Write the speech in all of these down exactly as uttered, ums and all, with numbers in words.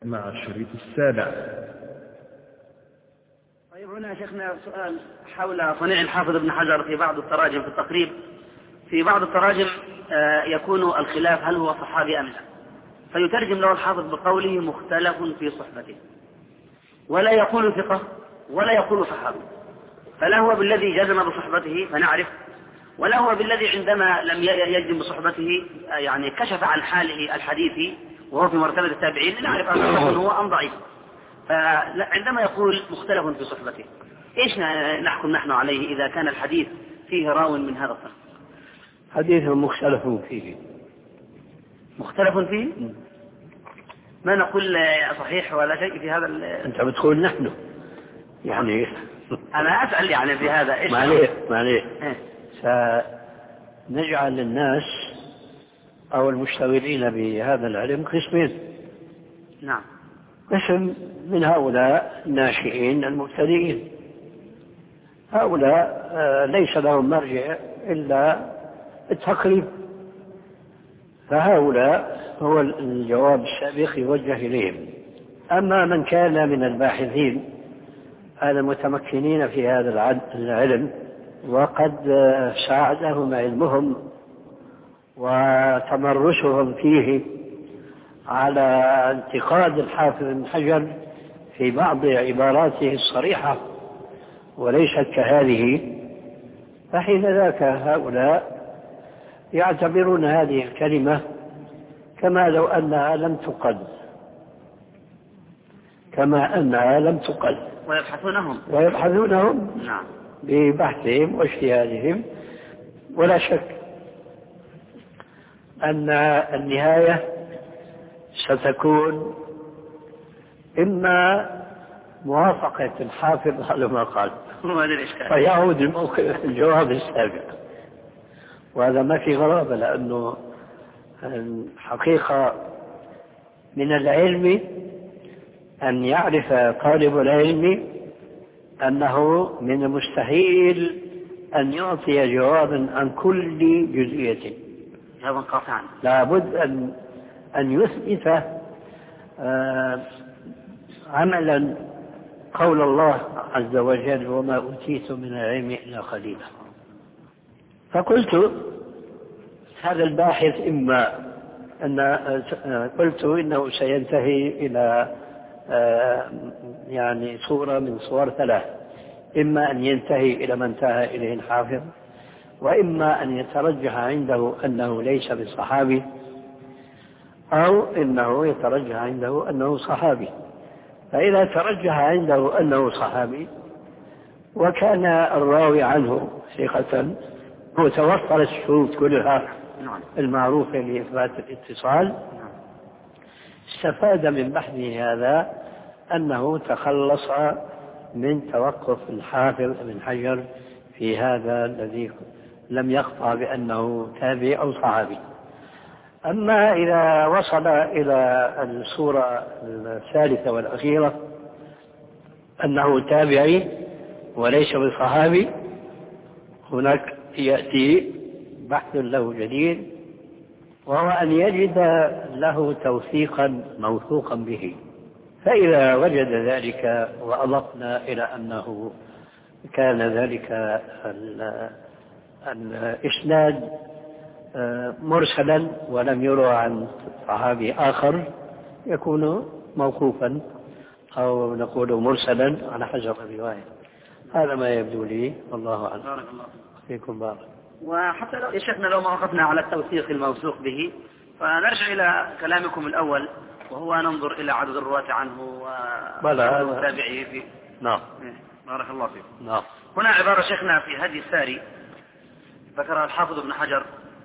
مع الشريط السابع. طيب هنا شيخنا سؤال حول صنيع الحافظ ابن حجر في بعض التراجم في التقريب. في بعض التراجم يكون الخلاف هل هو صحابي أم لا، فيترجم له الحافظ بقوله مختلف في صحبته، ولا يقول ثقة ولا يقول صحابي، فلا هو بالذي جزم بصحبته فنعرف، ولا هو بالذي عندما لم يجزم بصحبته يعني كشف عن حاله الحديثي وهو في مرتبة التابعين نعرف أنه هو أم ضعيف. فعندما يقول مختلف في صحبته إيش نحكم نحن عليه إذا كان الحديث فيه راو من هذا الصنف؟ حديث مختلف فيه. مختلف فيه؟ م. ما نقول صحيح ولا شيء في هذا. أنت بتقول نحن يعني أنا أسأل يعني في هذا إيش؟ معليه معليه سنجعل الناس أو المشتغلين بهذا العلم قسمين. نعم. قسم من هؤلاء الناشئين المبتدئين، هؤلاء ليس لهم مرجع إلا التقريب، فهؤلاء هو الجواب السابق يوجه إليهم. أما من كان من الباحثين المتمكنين في هذا العلم وقد ساعدهم علمهم وتمرسهم فيه على انتقاد الحافظ ابن حجر في بعض عباراته الصريحة وليست كهذه، فحين ذاك هؤلاء يعتبرون هذه الكلمة كما لو أنها لم تقل كما أنها لم تقل ويبحثونهم ويبحثونهم نعم ببحثهم واجتهادهم. ولا شك أن النهاية ستكون إما موافقة الحافظ على ما قال فيعود الموقف الجواب السابق، وهذا ما في غرابة، لأنه الحقيقة من العلم أن يعرف طالب العلم أنه من المستحيل أن يعطي جوابا عن كل جزئية، جوابا قاطعا. لابد أن أن يثبت آه عملا قول الله عز وجل وما أوتيت من العلم إلا قليلا. فقلت هذا الباحث إما أن قلت إنه سينتهي إلى آه يعني صورة من صور ثلاث، إما أن ينتهي إلى ما انتهى إليه الحافظ، وإما أن يترجح عنده أنه ليس بالصحابي، أو إنه يترجح عنده أنه صحابي. فإذا ترجح عنده أنه صحابي وكان الراوي عنه ثقة وتوفرت الشروط كلها المعروفة لإثبات الاتصال، استفاد من بحثه هذا أنه تخلص من توقف الحافظ ابن حجر في هذا الذي لم يقطع بأنه تابعي أو صحابي. أما إذا وصل إلى الصورة الثالثة والأخيرة أنه تابعي وليس بصحابي، هناك يأتي بحث له جديد، وهو أن يجد له توثيقا موثوقا به. فإذا وجد ذلك وأضفنا إلى أنه كان ذلك الإسناد مرسلا ولم يروى عن صحابي آخر يكون موقوفا، أو نقول مرسلا على حسب الرواية. هذا ما يبدو لي، والله أعلم. بارك الله فيكم بارك. وحتى لو شيخنا لو ما وقفنا على التوثيق الموثوق به، فنرجع إلى كلامكم الأول وهو ننظر إلى عدد الرواة عنه وتابعيه فيه. نعم. بارك الله فيك. نعم. هنا عبارة شيخنا في هدي الساري ذكرها الحافظ ابن حجر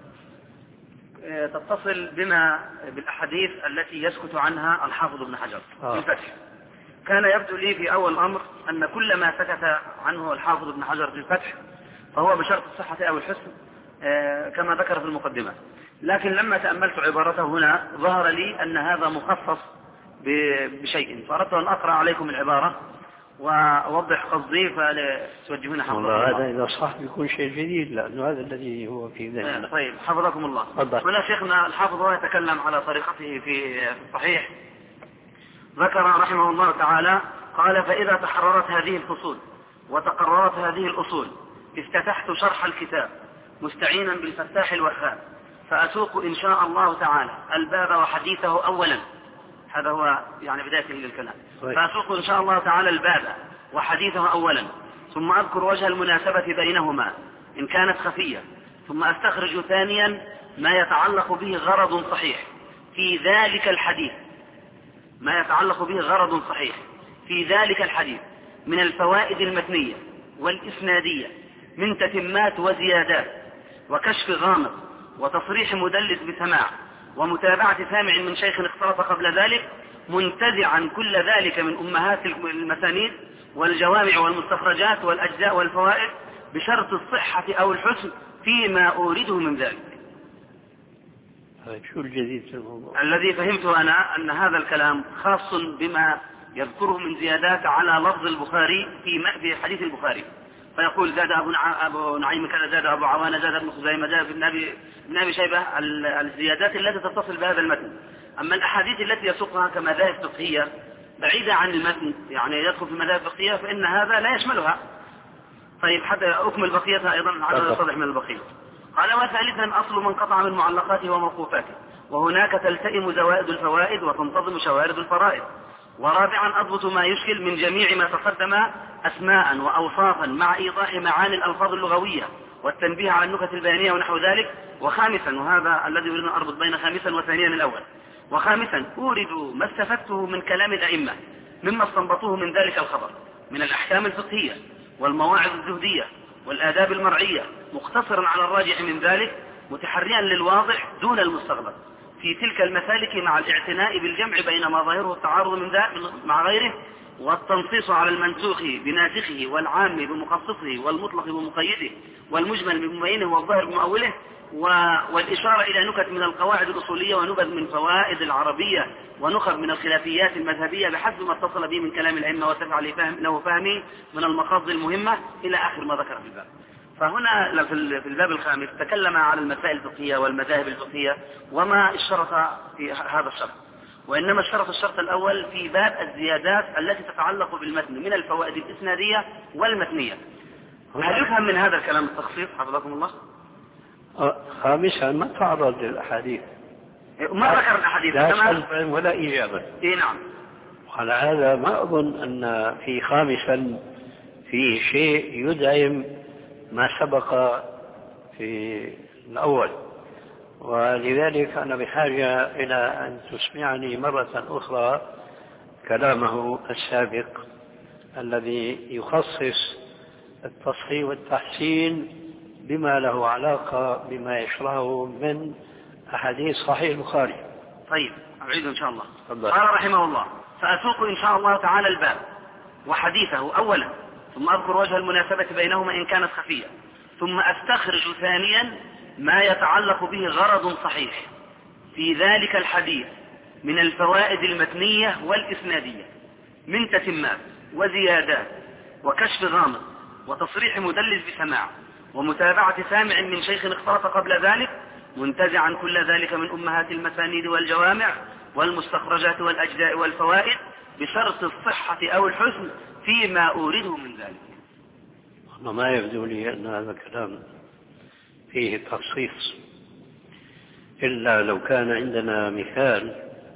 تتصل بما بالأحاديث التي يسكت عنها الحافظ ابن حجر آه. في الفتح. كان يبدو لي في أول الأمر أن كل ما سكت عنه الحافظ ابن حجر في الفتح فهو بشرط الصحة أو الحسن كما ذكر في المقدمة، لكن لما تأملت عبارته هنا ظهر لي أن هذا مخصص بشيء، فأردت أن أقرأ عليكم العبارة وأوضح قصدي فتوجهون حفظكم الله. هذا إذا صح يكون شيء جديد، لأنه هذا الذي هو في ذهننا. طيب حفظكم الله. هنا شيخنا الحافظ هو يتكلم على طريقته في الصحيح ذكر رحمه الله تعالى قال: فإذا تحررت هذه الفصول وتقررت هذه الأصول افتتحت شرح الكتاب مستعينا بالفتاح الوهاب، فأسوق إن شاء الله تعالى الباب وحديثه أولا. هذا هو يعني بداية للكلام. فأسوق إن شاء الله تعالى الباب وحديثه أولا، ثم أذكر وجه المناسبة بينهما إن كانت خفية، ثم أستخرج ثانيا ما يتعلق به غرض صحيح في ذلك الحديث ما يتعلق به غرض صحيح في ذلك الحديث من الفوائد المتنية والإسنادية من تتمات وزيادات وكشف غامض وتصريح مدلس بسماع ومتابعة سامع من شيخ اختلط قبل ذلك، منتزعا كل ذلك من أمهات المسانيد والجوامع والمستخرجات والأجزاء والفوائد بشرط الصحة أو الحسن فيما أورده من ذلك. شو الجديد في الموضوع؟ الذي فهمته أنا أن هذا الكلام خاص بما يذكره من زيادات على لفظ البخاري في حديث البخاري، فيقول زاد أبو نعيم كذا، زاد أبو عوانة، زاد ابن خزيمة، زاد ابن أبي ابن أبي شيبة، الزيادات التي تتصل بهذا المتن. أما الأحاديث التي يسوقها كمذاهب فقهية بعيدة عن المتن، يعني يدخل في مذاهب فقهية، فإن هذا لا يشملها. طيب حتى أكمل بقيتها أيضا على يتضح من البقية. قال: وثالثا أصل من قطع من معلقاته وموقوفاته، وهناك تلتئم زوائد الفوائد وتنتظم شوارد الفرائض. ورابعا أضبط ما يشكل من جميع ما تقدم أسماء وأوصافا مع إيضاح معاني الألفاظ اللغوية والتنبيه على النكت البيانية ونحو ذلك. وخامسا، وهذا الذي يريد أن أربط بين خامسا وثانيا الأول، وخامسا أورد ما استفدته من كلام الأئمة مما استنبطوه من ذلك الخبر من الأحكام الفقهية والمواعظ الزهدية والآداب المرعية، مقتصرا على الراجح من ذلك، متحريا للواضح دون المستغرب في تلك المسالك، مع الاعتناء بالجمع بين ما ظاهره التعارض من ذلك مع غيره، والتنصيص على المنسوخ بناسخه والعام بمخصصه والمطلق بمقيده والمجمل بمبينه والظاهر بمؤوله، والإشارة إلى نكت من القواعد الأصولية ونبذ من فوائد العربية ونخب من الخلافيات المذهبية بحسب ما اتصل به من كلام الأئمة وتفع له فهمه من المقاصد المهمة إلى آخر ما ذكر في الباب. فهنا في الباب الخامس تكلم على المسائل الفقهية والمذاهب الفقهية وما اشترط في هذا الشرط، وإنما اشترط الشرط الأول في باب الزيادات التي تتعلق بالمتن من الفوائد الإسنادية والمتنية. هل يفهم من هذا الكلام التخصيص حفظكم الله؟ خامسا ما تعرض للأحاديث، ما ذكر الأحاديث لا سلبا ولا إيجابا. إيه نعم. وعلى هذا ما أظن أن في خامسا في شيء يدعم ما سبق في الأول، ولذلك أنا بحاجة إلى أن تسمعني مرة أخرى كلامه السابق الذي يخصص التصحيح والتحسين بما له علاقة بما يشرحه من أحاديث صحيح البخاري. طيب أعيد إن شاء الله. فضل. قال رحمه الله: فأسوق إن شاء الله تعالى الباب وحديثه أولا، ثم أذكر وجه المناسبة بينهما إن كانت خفية، ثم أستخرج ثانيا ما يتعلق به غرض صحيح في ذلك الحديث من الفوائد المتنية والإسنادية من تتمات وزيادات وكشف غامض وتصريح مدلس بسماع ومتابعة سامع من شيخ اختلط قبل ذلك، منتزعا كل ذلك من أمهات المسانيد والجوامع والمستخرجات والأجزاء والفوائد بشرط الصحة أو الحسن فيما أورده من ذلك. ما يبدو لي أن هذا الكلام فيه تخصيص، إلا لو كان عندنا مثال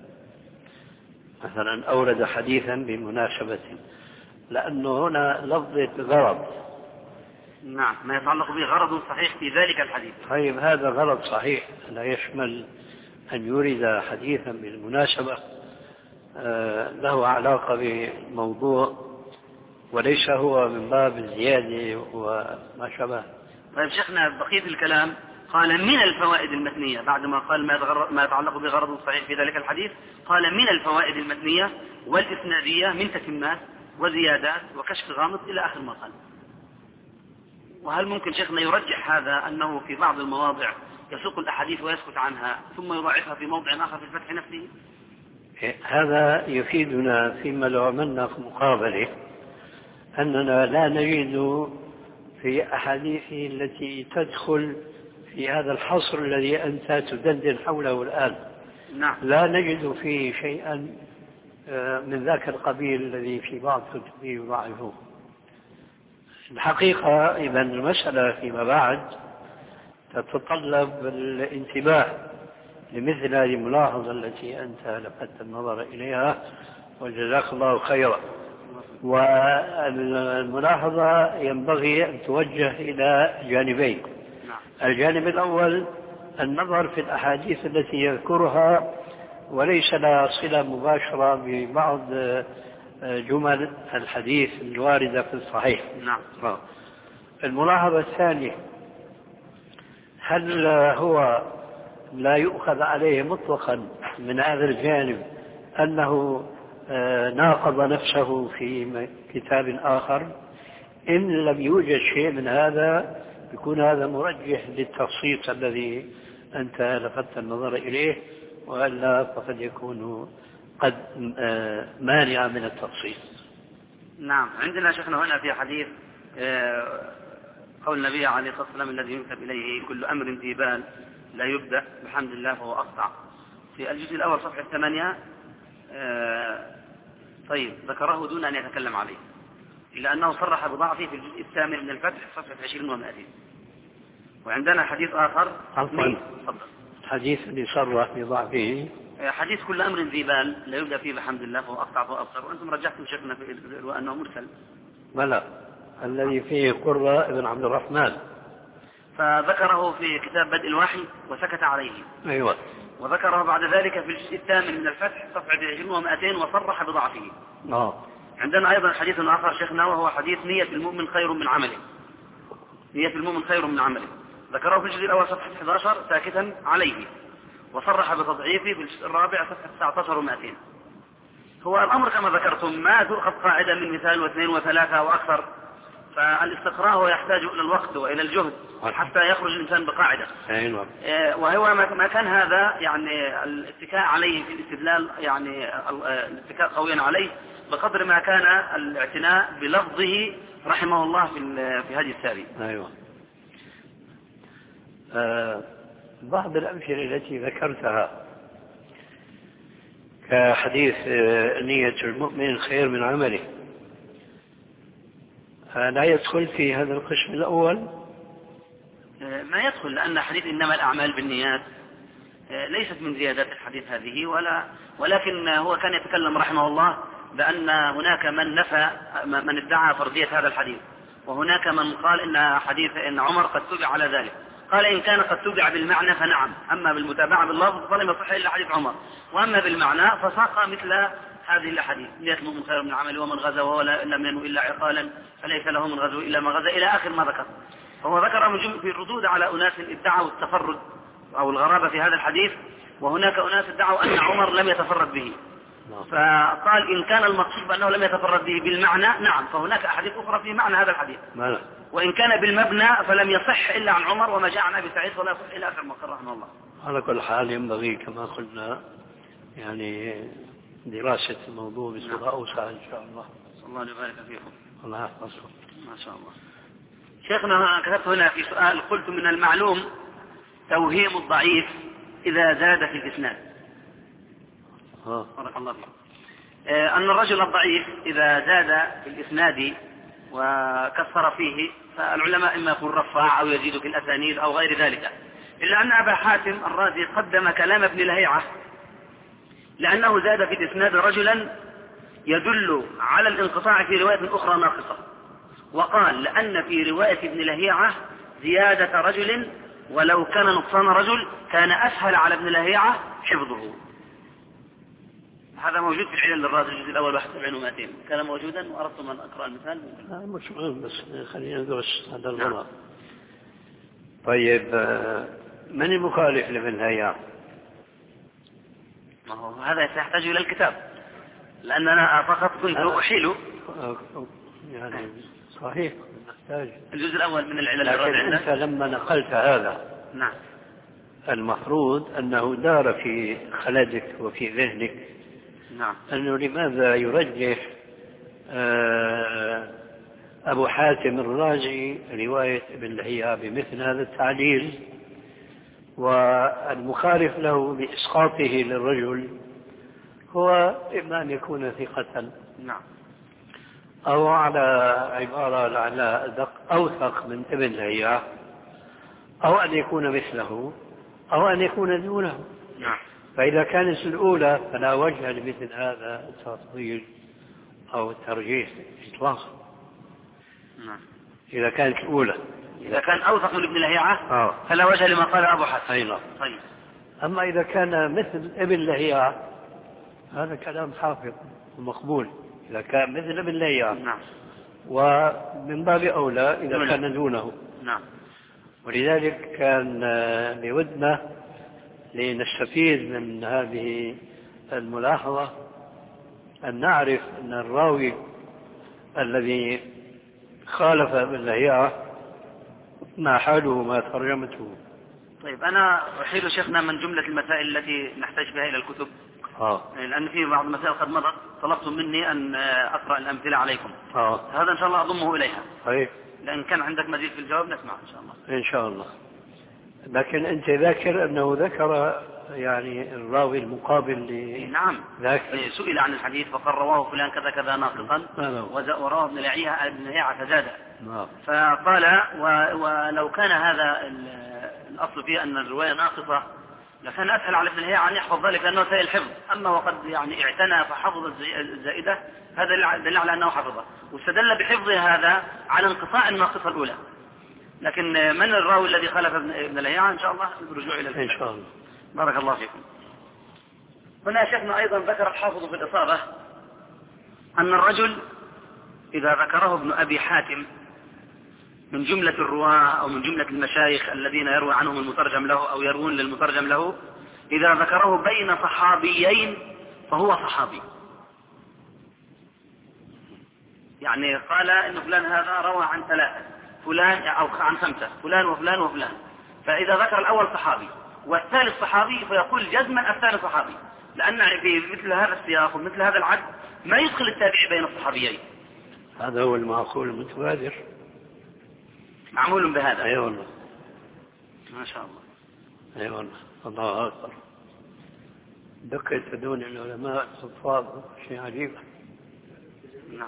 مثلا أورد حديثا بمناسبة، لأنه هنا لفظة غرض. نعم، ما يتعلق به غرض صحيح في ذلك الحديث. طيب هذا غرض صحيح لا يشمل أن يورد حديثا بالمناسبة له علاقة بموضوع وليس هو من باب الزيادة وما شابه. طيب شيخنا بقية الكلام قال من الفوائد المتنية، بعدما قال ما يتعلق بغرض صحيح في ذلك الحديث قال من الفوائد المتنية والإسنادية من تتمات وزيادات وكشف غامض إلى آخر ما قال. وهل ممكن شيخنا يرجح هذا أنه في بعض المواضع يسوق الأحاديث ويسكت عنها ثم يضاعفها في موضع آخر في الفتح نفسه؟ هذا يفيدنا فيما لو عملنا مقابلة أننا لا نجد في أحاديثه التي تدخل في هذا الحصر الذي أنت تدندن حوله الآن. نعم. لا نجد فيه شيئا من ذاك القبيل الذي في بعض كتبه يضعفوه. الحقيقة إذا المسألة فيما بعد تتطلب الانتباه لمثل هذه الملاحظة التي أنت لفتت النظر إليها، وجزاك الله خيرا. والملاحظة ينبغي أن توجه إلى جانبين. الجانب الأول النظر في الأحاديث التي يذكرها وليس لها صلة مباشرة ببعض جمل الحديث الواردة في الصحيح. نعم. الملاحظة الثانية، هل هو لا يؤخذ عليه مطلقا من هذا الجانب أنه ناقض نفسه في كتاب آخر؟ إن لم يوجد شيء من هذا يكون هذا مرجح للتخصيص الذي أنت لفتت النظر إليه، وإلا فقد يكون قد مانع من التخصيص. نعم. عندنا شيخنا هنا في حديث قول النبي عليه الصلاة والسلام الذي ينسب إليه كل أمر ذي بال لا يبدأ بحمد الله فهو أقطع، في الجزء الأول صفحة ثمانية. طيب ذكره دون أن يتكلم عليه، إلا أنه صرح بضعفه في الجزء الثامن من الفتح صفحة عشرين ومائتين. وعندنا حديث آخر. عفوا، الحديث اللي صرح بضعفه حديث كل أمر ذي بال لا يبدأ فيه بحمد الله فهو أقطع فهو أبصر، وأنتم رجحتم شيخنا في أنه مرسل. بلى، الذي فيه قرة ابن عبد الرحمن، فذكره في كتاب بدء الوحي وسكت عليه. أيوة. وذكره بعد ذلك في الجزء الثامن من الفتح صفحة عشرين ومائتين وصرح بضعفه. آه. عندنا أيضا حديث آخر شيخنا وهو حديث نية المؤمن خير من عمله. نية المؤمن خير من عمله، ذكره في الجزء الأول صفحة أحد عشر ساكتا عليه، وصرح بتضعيفه في الجزء الرابع صفحة تسعة عشر ومائتين. هو الأمر كما ذكرتم ما تؤخذ قاعدة من مثال واثنين وثلاثة وأكثر، فالاستقراء يحتاج إلى الوقت وإلى الجهد حتى يخرج الإنسان بقاعدة. أيوة. وهو ما كان هذا يعني الاتكاء عليه في الاستدلال، يعني الاتكاء قويا عليه بقدر ما كان الاعتناء بلفظه رحمه الله في في هذه الساري. أيوة. آه بعض الأمثلة التي ذكرتها كحديث آه نية المؤمن خير من عمله، آه لا يدخل في هذا القسم الأول؟ آه ما يدخل، لأن حديث إنما الأعمال بالنيات آه ليست من زيادات الحديث هذه، ولا ولكن هو كان يتكلم رحمه الله بأن هناك من نفى من ادعى فردية هذا الحديث، وهناك من قال إن حديث إن عمر قد تبع على ذلك. قال إن كان قد تبع بالمعنى فنعم، أما بالمتابعة باللفظ فلم يصح إلا حديث عمر، وأما بالمعنى فساق مثل هذه الأحاديث نية المؤمن خير من عمله ومن غزا وهو لم ينو إلا عقالا فليس له من غزو إلا ما غزا إلى آخر ما ذكر. فهو ذكر في الردود على أناس ادعوا التفرد أو الغرابة في هذا الحديث، وهناك أناس ادعوا أن عمر لم يتفرد به، فقال إن كان المقصود بأنه لم يتفرد به بالمعنى نعم، فهناك أحاديث أخرى في معنى هذا الحديث، وإن كان بالمبنى فلم يصح إلا عن عمر وما جاء عن أبي سعيد ولا يصح إلى آخر ما قال رحمه الله. على كل حال ينبغي كما قلنا يعني دراسة الموضوع بصورة أوسع إن شاء الله. صلى الله يبارك فيكم. الله يحفظكم. ما شاء الله. شيخنا كتبت هنا في سؤال، قلت من المعلوم توهيم الضعيف إذا زاد في الإسناد. بارك الله فيكم. أن الرجل الضعيف إذا زاد في الإسناد وكثر فيه فالعلماء إما يقول رفاع أو يزيد في الأسانيد أو غير ذلك، إلا أن أبا حاتم الرازي قدم كلام ابن لهيعة لأنه زاد في الإسناد رجلا يدل على الانقطاع في رواية أخرى ناقصة، وقال لأن في رواية ابن لهيعة زيادة رجل ولو كان نقصان رجل كان أسهل على ابن لهيعة حفظه. هذا موجود في العلل للرازي الجزء الأول واحد وسبعين ومائتين، كان موجودا وأردت أن أقرأ المثال. مش مهم، بس خلينا ندرس هذا الغلط. طيب من المخالف لابن لهيعة؟ ما هو هذا يحتاج إلى الكتاب، لأن أنا فقط كنت أحيل يعني صحيح نحتاج الجزء الأول من العلل. لكن أنت لما نقلت هذا نعم المفروض أنه دار في خلدك وفي ذهنك نعم أنه لماذا يرجح أبو حاتم الرازي رواية ابن لهيعة بمثل هذا التعليل، والمخالف له بإسقاطه للرجل هو إما أن يكون ثقة نعم أو على عبارة لعل أدق أوثق من ابن لهيعة، أو أن يكون مثله أو أن يكون دونه. نعم. فإذا كانت الأولى فلا وجه لمثل هذا التفضيل أو الترجيح إطلاقا. نعم. إذا كانت الأولى، إذا كان أوثق من ابن لهيعة آه. فلا وجه لما قال أبو حسن. أيضا. طيب. أما إذا كان مثل ابن لهيعة هذا كلام حافظ ومقبول، إذا كان مثل ابن لهيعة. نعم. ومن باب أولى إذا دونه. كان دونه. نعم. ولذلك كان بودنا لنستفيد من هذه الملاحظة أن نعرف أن الراوي الذي خالف ابن لهيعة ما حاله ما ترجمته. طيب أنا أحيل شيخنا من جملة المسائل التي نحتاج بها إلى الكتب. آه. لأن في بعض المسائل قد مضت طلبتم مني أن أقرأ الأمثلة عليكم. آه. هذا إن شاء الله أضمه إليها. طيب. لأن كان عندك مزيد في الجواب نسمع إن شاء الله. إن شاء الله. لكن أنت ذاكر أنه ذكر يعني الراوي المقابل ل نعم. ذاكر. سئل عن الحديث فقال رواه فلان كذا كذا ناقصا ورواه ابن لهيعة ابن لهيعة فزاد. نعم. فقال ولو كان هذا الأصل فيه أن الرواية ناقصة لكان أسهل على ابن لهيعة أن يحفظ ذلك لأنه سيء الحفظ. أما وقد يعني اعتنى فحفظ الزائدة هذا دل على أنه حفظه، واستدل بحفظه هذا على انقطاع الناقصة الأولى. لكن من الراوي الذي خالف ابن لهيعة إن شاء الله بالرجوع إلى الكتاب. إن شاء الله. بارك الله فيكم. هنا شيخنا أيضا ذكر الحافظ في الإصابة أن الرجل إذا ذكره ابن أبي حاتم من جملة الرواة أو من جملة المشايخ الذين يروي عنهم المترجم له أو يروون للمترجم له، إذا ذكره بين صحابيين فهو صحابي. يعني قال إن فلان هذا روى عن ثلاثة، فلان أو عن خمسة، فلان وفلان وفلان، فإذا ذكر الأول صحابي والثالث صحابي فيقول جزما الثالث صحابي، لأن في مثل هذا السياق ومثل هذا العد ما يدخل التابع بين الصحابيين. هذا هو المعقول المتبادر. معمول بهذا. أي والله. ما شاء الله. أي والله. الله أكبر. دقة دون العلماء الحفاظ شيء عجيب. نعم.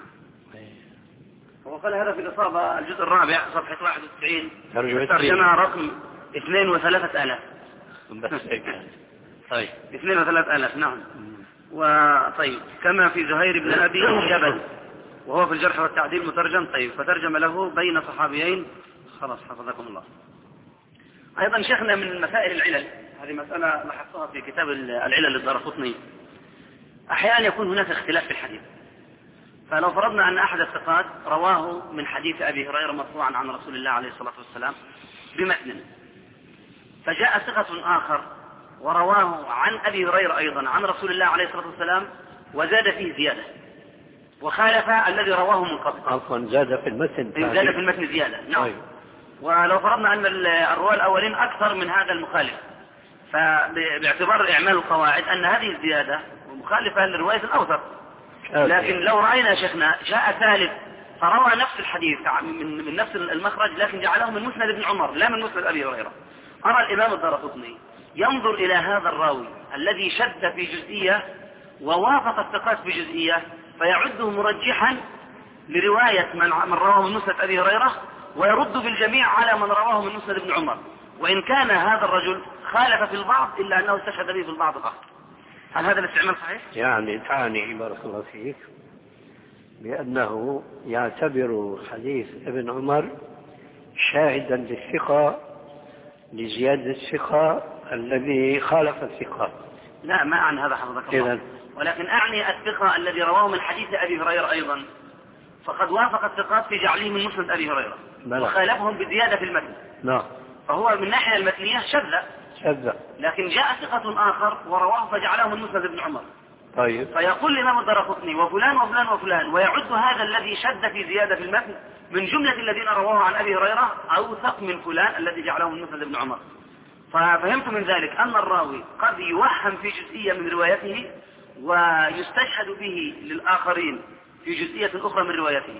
وقال هذا في الإصابة الجزء الرابع صفحة واحد وتسعين ترجمة رقم اثنين وثلاثة آلاف. بس هيك. طيب. اثنين وثلاثة آلاف نعم. وطيب كما في زهير بن أبي جبل وهو في الجرح والتعديل مترجم. طيب فترجم له بين صحابيين. خلاص حفظكم الله. أيضا شيخنا من مسائل العلل، هذه مسألة لاحظتها في كتاب العلل للدارقطني، أحيانا يكون هناك اختلاف في الحديث. فلو فرضنا أن أحد الثقات رواه من حديث أبي هريرة مرفوعا عن رسول الله عليه الصلاة والسلام بمتن، فجاء ثقة آخر ورواه عن أبي هريرة أيضا عن رسول الله عليه الصلاة والسلام وزاد فيه زيادة وخالف الذي رواه من قبل. عفوا زاد في المتن. زاد في المتن زيادة. نعم. أيوه. ولو فرضنا أن الرواة الأولين أكثر من هذا المخالف، فباعتبار إعمال القواعد أن هذه الزيادة مخالفة للرواية الأوثق. لكن لو رأينا شيخنا جاء ثالث فروى نفس الحديث من, من نفس المخرج لكن جعله من مسند ابن عمر لا من مسند أبي هريرة، أرى الإمام الدارقطني ينظر إلى هذا الراوي الذي شد في جزئية ووافق الثقات في جزئية فيعده مرجحا لرواية من, من رواه من مسند أبي هريرة ويرد في الجميع على من رواه من مسند ابن عمر، وإن كان هذا الرجل خالف في البعض إلا أنه استشهد به في البعض الآخر. هل هذا الاستعمال صحيح؟ يعني تعني بارك الله فيك بأنه يعتبر حديث ابن عمر شاهدا للثقة لزيادة الثقة الذي خالف الثقة. لا ما أعني هذا حفظك الله، ولكن أعني الثقة الذي رواه من حديث أبي هريرة أيضا فقد وافق الثقات في جعله من مسند أبي هريرة وخالفهم بزيادة في المتن. نعم. فهو من ناحية المتنية شذ شذ، لكن جاء ثقة آخر ورواه فجعله من مسند ابن عمر. طيب. فيقول الإمام الدارقطني وفلان وفلان وفلان ويعد هذا الذي شد في زيادة في المتن من جملة الذين رواه عن أبي هريرة أوثق من فلان الذي جعله من مسند ابن عمر. ففهمت من ذلك أن الراوي قد يوهم في جزئية من روايته ويستشهد به للآخرين في جزئية أخرى من روايته.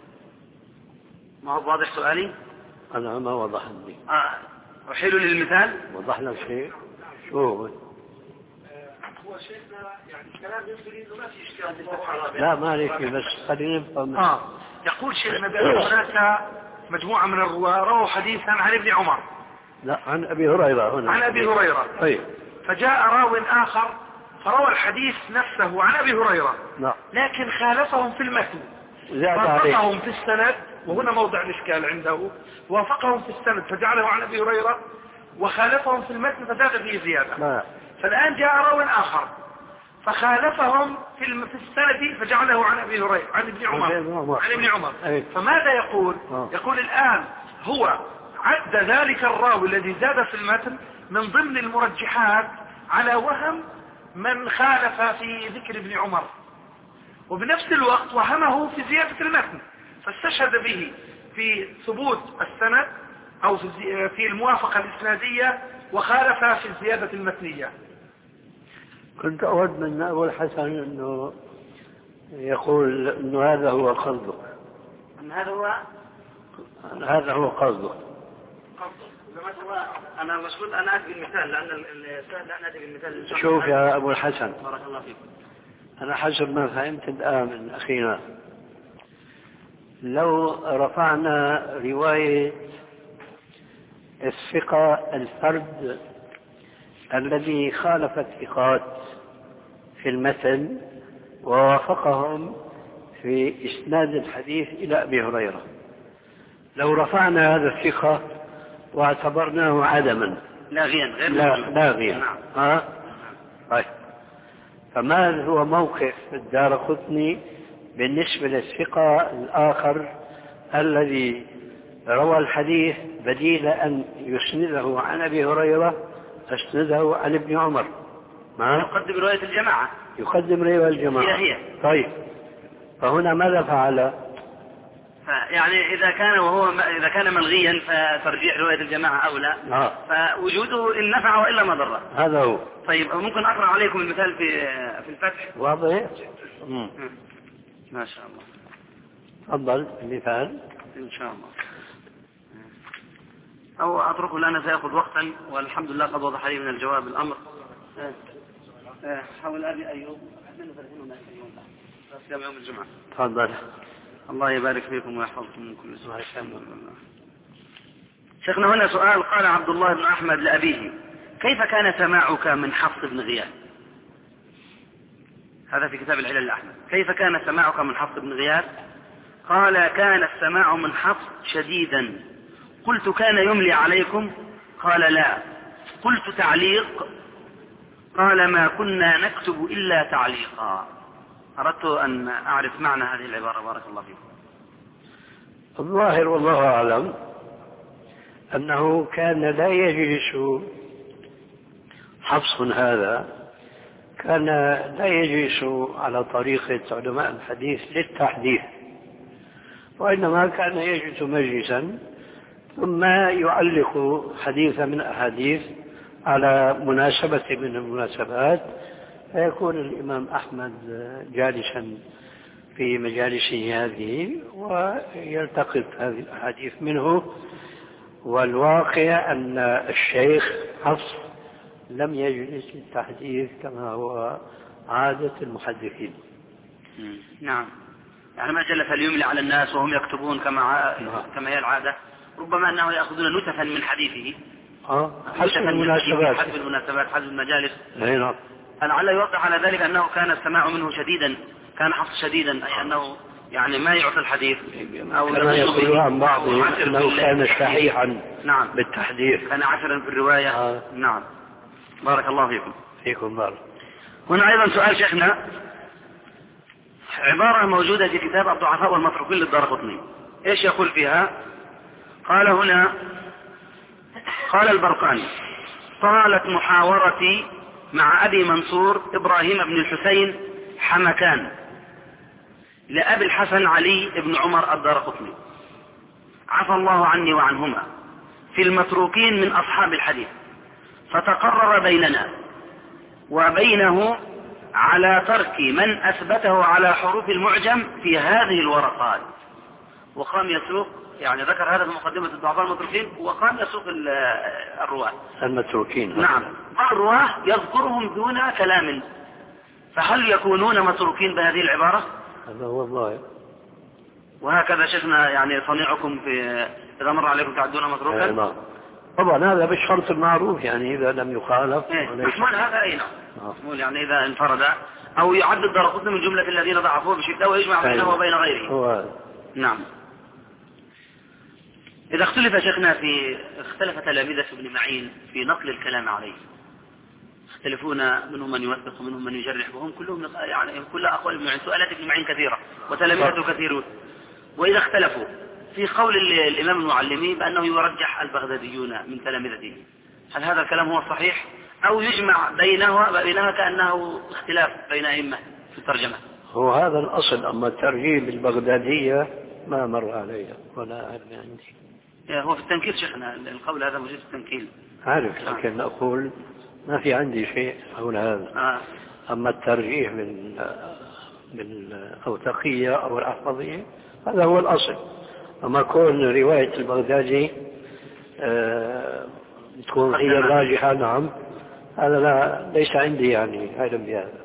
ما هو واضح سؤالي؟ أنا ما وضح لي. آه. أحيل للمثال. وضح لك شيء. شو هو شيخنا يعني كلام يبدو انه ما في اشكال. لا ما عليك بس خلينا نفهم. اه يقول شيخنا بأن هناك مجموعة من الرواة رووا حديثا عن ابن عمر. لا عن ابي هريرة هنا. عن ابي هريرة. طيب. فجاء راو اخر فروى الحديث نفسه عن ابي هريرة. نعم. لكن خالفهم في المتن. وافقهم وافقهم في السند وهنا موضع الاشكال عنده. وافقهم في السند فجعله عن ابي هريرة وخالفهم في المتن فزاد فيه زيادة. ما. فالآن جاء راو آخر فخالفهم في في السند فجعله عن ابي هريره عن ابن عمر عن ابن عمر. فماذا يقول؟ يقول الآن هو عد ذلك الراوي الذي زاد في المتن من ضمن المرجحات على وهم من خالف في ذكر ابن عمر، وبنفس الوقت وهمه في زيادة المتن فاستشهد به في ثبوت السند أو في الموافقة الإسنادية وخالف في الزيادة المتنية. كنت أود من أبو الحسن أنه يقول أنه هذا هو قصدك. أن هذا هو هذا هو قصدك. أنا مسؤول أنا أتي بالمثال لأن السؤال لا نأتي بالمثال. شوف يا أبو الحسن. بارك الله فيك. أنا حسب ما فهمت الآن من أخينا لو رفعنا رواية الثقة الفرد الذي خالف الثقات في المتن ووافقهم في إسناد الحديث إلى أبي هريرة، لو رفعنا هذا الثقة واعتبرناه عدما لاغيا غير لا لاغيا نعم. ها طيب فما هو موقف الدارقطني بالنسبة للثقة الآخر الذي روى الحديث بديل أن يسنده عن أبي هريرة أسنده عن ابن عمر؟ ما يقدم رواية الجماعة يقدم رواية الجماعة. هي هي. طيب فهنا ماذا فعل؟ يعني إذا كان وهو إذا كان ملغيا فترجيح رواية الجماعة أولى آه. فوجوده إن نفع وإلا ما ضر. هذا هو. طيب ممكن أقرأ عليكم المثال في في الفتح؟ واضح؟ ما شاء الله. تفضل المثال. إن شاء الله. أو أتركه لأنه سيأخذ وقتا والحمد لله قد وضح لي من الجواب الأمر. حول أبي أيوب يوم يوم الجمعة. تفضل. الله يبارك فيكم ويحفظكم من كل سوء. شيخنا هنا سؤال. قال عبد الله بن أحمد لأبيه: كيف كان سماعك من حفص بن غياث؟ هذا في كتاب العلل الأحمد. كيف كان سماعك من حفص بن غياث؟ قال: كان السماع من حفص شديدا. قلت: كان يملي عليكم؟ قال: لا. قلت: تعليق؟ قال: ما كنا نكتب إلا تعليقا. أردت أن أعرف معنى هذه العبارة بارك الله فيكم. الظاهر والله أعلم أنه كان لا يجلس حفص هذا كان لا يجلس على طريقة علماء الحديث للتحديث، وإنما كان يجلس مجلسا ثم يعلق حديثا من أحاديث على مناسبة من المناسبات، فيكون الإمام أحمد جالسا في مجالسه هذه ويلتقط هذه الأحاديث منه. والواقع أن الشيخ حفص لم يجلس للتحديث كما هو عادة المحدثين. نعم، يعني ما جلس ليملي على الناس وهم يكتبون كما كما هي العادة، ربما أنه يأخذون نتفا من حديثه اه حسب المناسبات حسب المناسبات حسب المجالس. نعم. لعل يوضح على ذلك أنه كان السماع منه شديدا، كان حفص شديدا، أي أنه يعني ما يعطي الحديث أو كما يقولون عن بعض أنه كان شحيحا. نعم بالتحديث، كان عشرا في الرواية. آه. نعم بارك الله فيكم. فيكم بارك. هنا أيضا سؤال شيخنا، عبارة موجودة في كتاب الضعفاء والمتروكين للدارقطني، إيش يقول فيها؟ قال هنا، قال البرقاني: طالت محاورتي مع أبي منصور إبراهيم بن الحسين حمكان لأبي الحسن علي بن عمر الدارقطني عفى الله عني وعنهما في المتروكين من أصحاب الحديث، فتقرر بيننا وبينه على ترك من أثبته على حروف المعجم في هذه الورقات. وقام يسوق، يعني ذكر هذا في مقدمة الضعفاء المتروكين، وقام يسوق الرواة المتروكين. نعم، بعض الرواة يذكرهم دون كلام فهل يكونون متروكين بهذه العبارة؟ هذا هو الظاهر. وهكذا شيخنا يعني صنيعكم في إذا مر عليكم تعدون متروكا؟ نعم. طبعا هذا بالشرط المعروف، يعني إذا لم يخالف. محمول هذا أي نعم. محمول يعني إذا انفرد أو يعد الدارقطني من جملة الذين ضعفوه بشدة ويجمع بينه وبين غيره. هو. نعم. إذا اختلف شيخنا في اختلف تلامذة ابن معين في نقل الكلام عليه، يختلفون منهم من يوثق ومنهم من يجرح، وهم كلهم يعني كل أقوال ابن معين. سؤالات ابن معين كثيرة وتلامذته كثيرون. وإذا اختلفوا في قول الإمام المعلمي بأنه يرجح البغداديون من تلامذته، هل هذا الكلام هو الصحيح أو يجمع بينها بينها كأنه اختلاف بين أئمة في الترجمة؟ هو هذا الأصل. أما الترجيب البغدادية ما مر عليها ولا أعلم عندي. هو في التنكيل شيخنا القول هذا موجود في التنكيل. عارف، لكن أقول ما في عندي شيء حول هذا. آه. أما الترجيح من بالأوثقية أو الأحفظية هذا هو الأصل. أما كون رواية البغدادي آه تكون هي الراجحة، نعم، هذا لا ليس عندي يعني علم بهذا.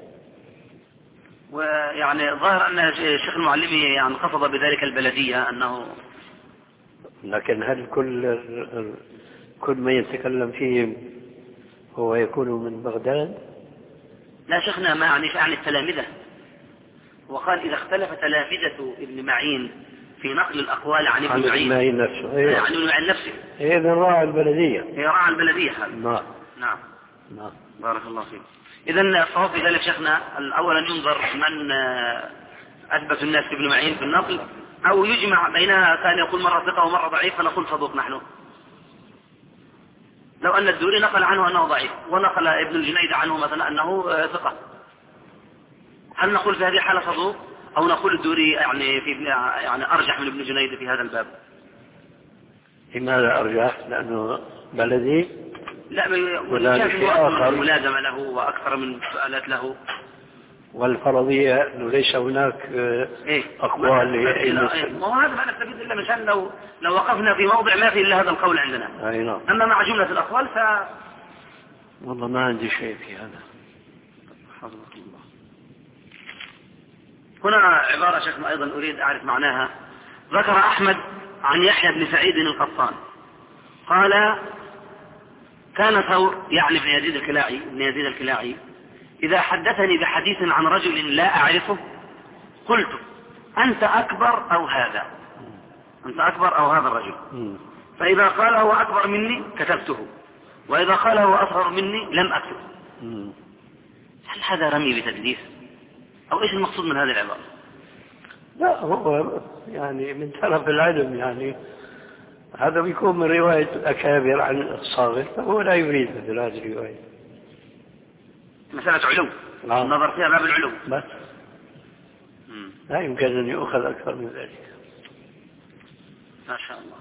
ويعني ظاهر أن الشيخ المعلمي يعني قصد بذلك البلدية أنه، لكن هل كل كل ما يتكلم فيه هو يكون من بغداد؟ لا شيخنا، ما يعني عن التلامذة. وقال إذا اختلف تلامذة ابن معين في نقل الأقوال عن ابن معين نفسه، أيوة. عن ابن معين نفسه، إذا راعى البلدية. هي راعى البلدية هذا. نعم نعم نعم. بارك الله فيك. إذا الصواب في ذلك شيخنا أولا ينظر من أثبت الناس ابن معين في النقل، أو يجمع بينها، كان يقول مرة ثقة ومرة ضعيف فنقول صدوق نحن. لو أن الدوري نقل عنه أنه ضعيف ونقل ابن الجنيد عنه مثلا أنه ثقة، هل نقول في هذه الحالة صدوق أو نقول الدوري يعني في يعني أرجح من ابن الجنيد في هذا الباب؟ لماذا أرجح؟ لأنه بلدي؟ لا، من ملازمة له وأكثر من سؤالات له. والفرضية أنه ليس هناك إيه؟ أقوال. ما هو هذا ما نستفيد إلا مشان لو لو وقفنا في موضع ما في إلا هذا القول عندنا. أي نعم. أما مع جملة الأقوال ف والله ما عندي شيء في هذا. الله. هنا عبارة شيخنا أيضا أريد أعرف معناها. ذكر أحمد عن يحيى بن سعيد القطان قال: كان ثور يعني ابن يزيد الكلاعي ابن يزيد الكلاعي إذا حدثني بحديث عن رجل لا أعرفه قلت: أنت أكبر أو هذا؟ أنت أكبر أو هذا الرجل؟ فإذا قال هو أكبر مني كتبته، وإذا قال هو أصغر مني لم أكتبه. هل هذا رمي بتدليس أو إيش المقصود من هذه العبارة؟ لا، هو يعني من طرف العلم، يعني هذا بيكون من رواية الأكابر عن الصاغر، فهو لا يريد مثل هذه الرواية. مسألة علو، نعم. النظر فيها باب العلو بس مم. لا يمكن أن يؤخذ أكثر من ذلك. ما شاء الله.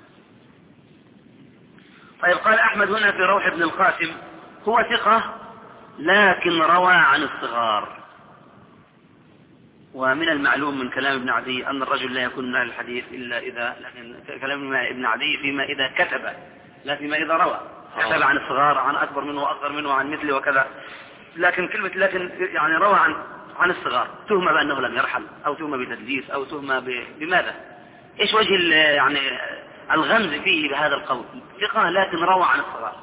طيب، قال أحمد هنا في روح ابن القاسم: هو ثقة لكن روى عن الصغار. ومن المعلوم من كلام ابن عدي أن الرجل لا يكون من أهل الحديث إلا إذا، لكن كلام ابن عدي فيما إذا كتب لا فيما إذا روى. كتب عن الصغار، عن أكبر منه وأصغر منه وعن مثله وكذا، لكن كلمة لكن يعني روى عن عن الصغار تهمة بأنه لم يرحل أو تهمة بتدليس أو تهمة ب... بماذا؟ إيش وجه يعني الغمز فيه بهذا القول؟ ثقة لكن روى عن الصغار،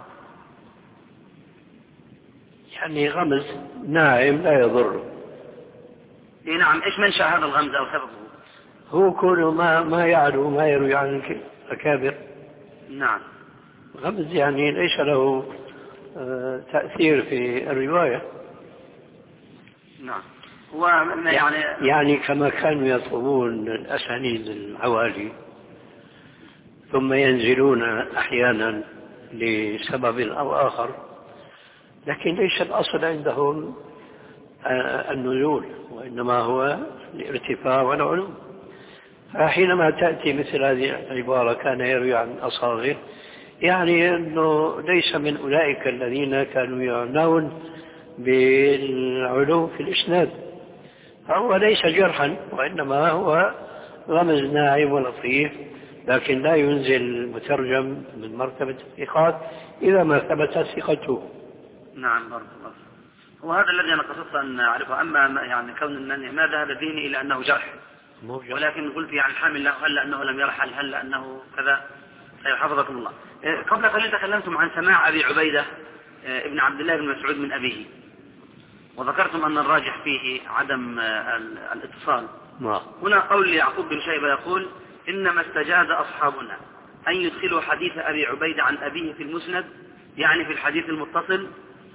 يعني غمز ناعم لا يضر. إيه نعم. إيش منشأ هذا الغمز أو سببه؟ هو كونه ما ما يعلو ما يروي عن الأكابر. نعم. غمز يعني ليس له تأثير في الرواية. نعم. هو يعني يعني كما كانوا يطلبون الأسانيد العوالي ثم ينزلون أحيانا لسبب أو آخر، لكن ليس الأصل عندهم النزول، وإنما هو الارتفاع والعلو. فحينما تأتي مثل هذه العبارة كان يروي عن أصاغر، يعني أنه ليس من أولئك الذين كانوا يعنون بالعلو في الإسناد، فهو ليس جرحا، وإنما هو رمز ناعم ولطيف، لكن لا ينزل المترجم من مرتبة الثقات إذا ما ثبت ثقته. نعم بارك الله. وهذا الذي أنا قصدت أن أعرفه. أما يعني كون أنني ما ذهب ذهني إلى أنه جرح، ولكن قلت يعني الحامل له هل أنه لم يرحل، هل أنه كذا. حفظكم الله. قبل قليل تكلمتم عن سماع أبي عبيدة ابن عبد الله بن مسعود من أبيه، وذكرتم أن الراجح فيه عدم الاتصال. هنا قول يعقوب بن شيبة يقول إنما استجاز أصحابنا أن يدخلوا حديث أبي عبيدة عن أبيه في المسند، يعني في الحديث المتصل،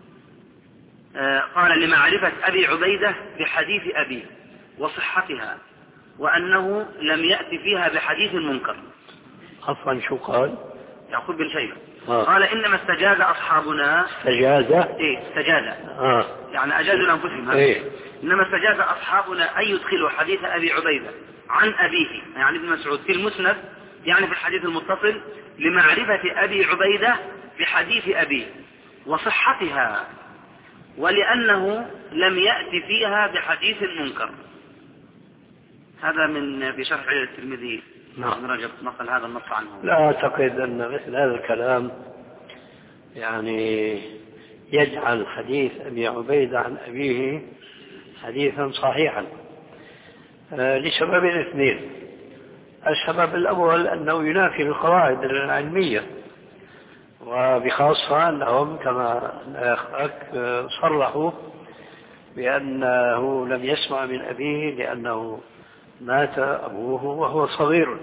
قال لمعرفة أبي عبيدة بحديث أبيه وصحتها، وأنه لم يأتي فيها بحديث منكر. أصلا شو قال يعقوب بن شيبة؟ آه. قال إنما استجاز أصحابنا. استجاز إيه استجاز آه. يعني أجازوا لأنفسهم. إيه. إنما استجاز أصحابنا أن يدخلوا حديث أبي عبيدة عن أبيه يعني ابن مسعود في المسند، يعني في الحديث المتصل، لمعرفة أبي عبيدة بحديث أبيه وصحتها، ولأنه لم يأتي فيها بحديث منكر. هذا من في شرح الترمذي. نعم. رجب نقل هذا النص عنه. لا أعتقد أن مثل هذا الكلام يعني يجعل حديث أبي عبيدة عن أبيه حديثا صحيحا آه لسببين اثنين. السبب الأول أنه ينافي القواعد العلمية، وبخاصة أنهم كما أخبرك صرحوا بأنه لم يسمع من أبيه لأنه مات أبوه وهو صغير.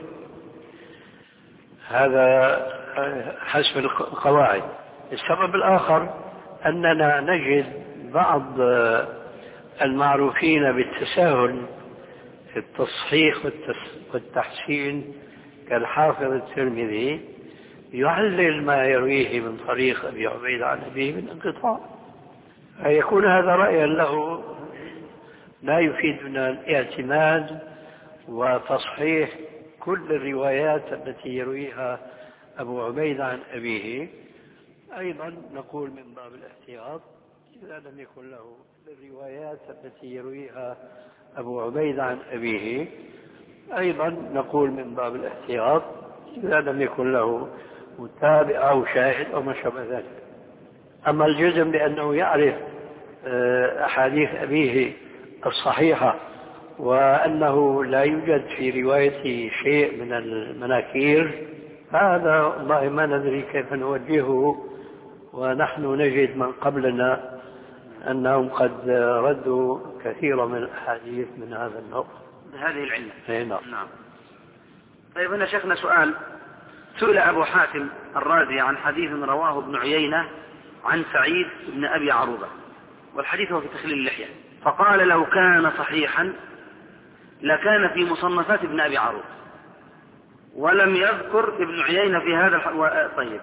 هذا حسب القواعد. السبب الآخر أننا نجد بعض المعروفين بالتساهل في التصحيح والتحسين كالحافظ الترمذي يعلل ما يرويه من طريق أبي عبيدة عن أبيه من انقطاع، فيكون هذا رأيا له لا يفيدنا الاعتماد وتصحيح كل الروايات التي يرويها أبو عبيدة عن أبيه. أيضا نقول من باب الاحتياط إذا لم يكن له الروايات التي يرويها أبو عبيدة عن أبيه، أيضا نقول من باب الاحتياط إذا لم يكن له متابع أو شاهد أو ما شابه ذلك. أما الجزم بأنه يعرف أحاديث أبيه الصحيحة وأنه لا يوجد في روايته شيء من المناكير، هذا والله ما ندري كيف نوجهه، ونحن نجد من قبلنا أنهم قد ردوا كثيرا من الأحاديث من هذا النوع بهذه العلة. نعم. نعم. طيب هنا شيخنا سؤال. سئل أبو حاتم الرازي عن حديث رواه ابن عيينة عن سعيد بن أبي عروبة، والحديث هو في تخليل اللحية، فقال لو كان صحيحا لكان في مصنفات ابن أبي عروبة، ولم يذكر ابن عيينة في هذا الح... و... طيب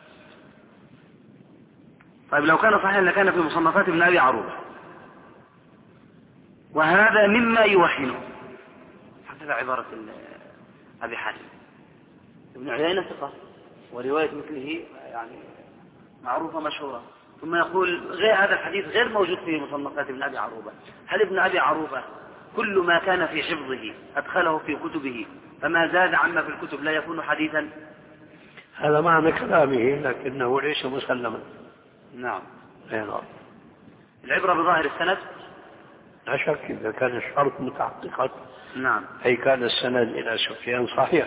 طيب لو كان صحيحا لكان في مصنفات ابن أبي عروبة، وهذا مما يوحنه. هذا عبارة أبي حاتم. ابن عيينة ثقة ورواية مثله يعني معروفة مشهورة، ثم يقول غير هذا الحديث غير موجود في مصنفات ابن أبي عروبة. هل ابن أبي عروبة كل ما كان في حفظه أدخله في كتبه فما زاد عما في الكتب لا يكون حديثا؟ هذا معنى كلامه لكنه ليس مسلما. نعم. نعم. العبرة بظاهر السند لا شك إذا كان الشرط متحققا. نعم. أي كان السند إلى سفيان صحيح.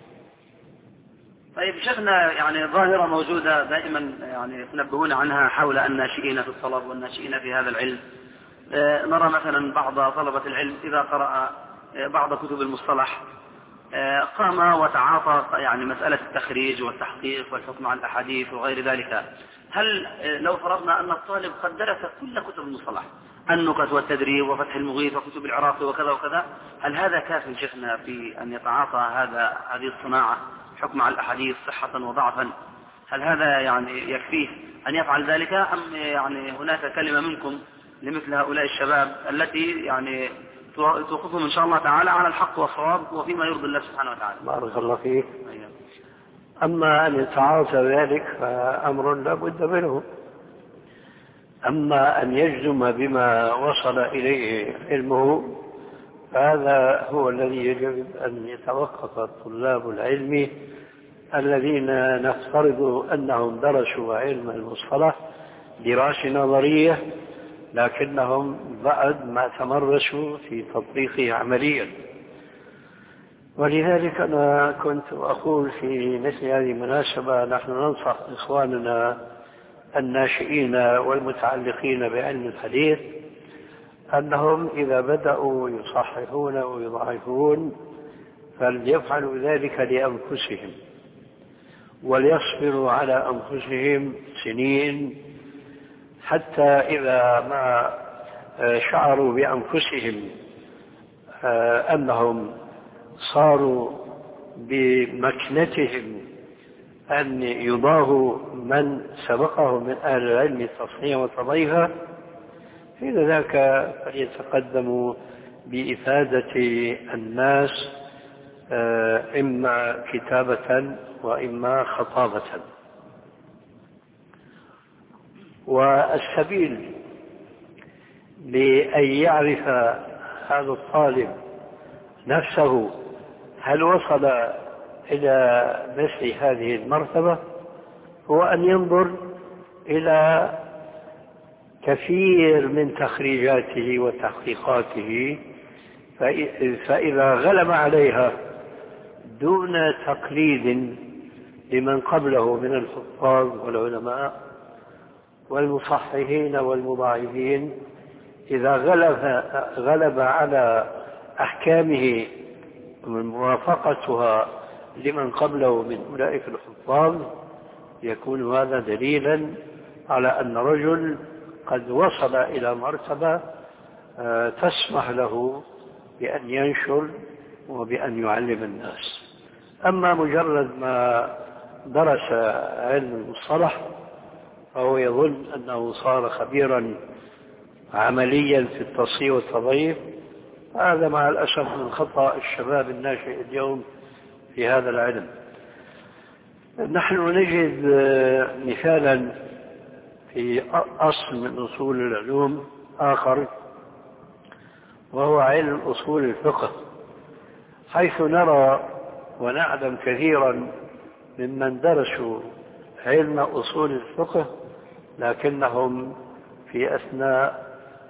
طيب شيخنا يعني ظاهرة موجودة دائما يعني يتنبهون عنها حول الناشئين في الطلب والناشئين في هذا العلم. آه نرى مثلا بعض طلبة العلم إذا قرأ آه بعض كتب المصطلح آه قام وتعاطى يعني مسألة التخريج والتحقيق والحكم على الأحاديث وغير ذلك. هل آه لو فرضنا أن الطالب قد درس كل كتب المصطلح، النكت والتدريب وفتح المغيث وكتب العراقي وكذا وكذا، هل هذا كاف شيخنا في أن يتعاطى هذا هذه الصناعة حكم على الأحاديث صحة وضعفا؟ هل هذا يعني يكفيه أن يفعل ذلك، أم يعني هناك كلمة منكم لمثل هؤلاء الشباب التي يعني توقفهم إن شاء الله تعالى على الحق والصواب وفيما يرضي الله سبحانه وتعالى؟ بارك الله فيك. أما أن يتعاطى ذلك فأمر لا بد منه، أما أن يجزم بما وصل إليه علمه فهذا هو الذي يجب أن يتوقف طلاب العلم الذين نفترض أنهم درسوا علم المصطلح دراسة نظرية لكنهم بعد ما تمرسوا في تطبيقه عمليا. ولذلك أنا كنت أقول في مثل هذه المناسبة نحن ننصح إخواننا الناشئين والمتعلقين بعلم الحديث أنهم إذا بدأوا يصححون ويضعفون فليفعلوا ذلك لأنفسهم، وليصبروا على أنفسهم سنين حتى إذا ما شعروا بأنفسهم أنهم صاروا بمكنتهم أن يضاهوا من سبقه من أهل العلم تصحيحا وتضعيفا، حين ذاك فليتقدموا بإفادة الناس إما كتابة وإما خطابة. والسبيل لأن يعرف هذا الطالب نفسه هل وصل إلى مثل هذه المرتبة هو أن ينظر إلى كثير من تخريجاته وتحقيقاته، فإذا غلب عليها دون تقليد لمن قبله من الحفاظ والعلماء والمصححين والمضاعفين، إذا غلب, غلب على أحكامه من موافقتها لمن قبله من أولئك الحفاظ، يكون هذا دليلا على أن رجل قد وصل إلى مرتبة تسمح له بأن ينشر وبأن يعلم الناس. أما مجرد ما درس علم المصطلح فهو يظن أنه صار خبيرا عمليا في التصحيح والتضعيف، هذا مع الأسف من خطأ الشباب الناشئ اليوم في هذا العلم. نحن نجد مثالا في أصل من أصول العلوم آخر وهو علم أصول الفقه، حيث نرى ونعلم كثيرا ممن درسوا علم أصول الفقه لكنهم في أثناء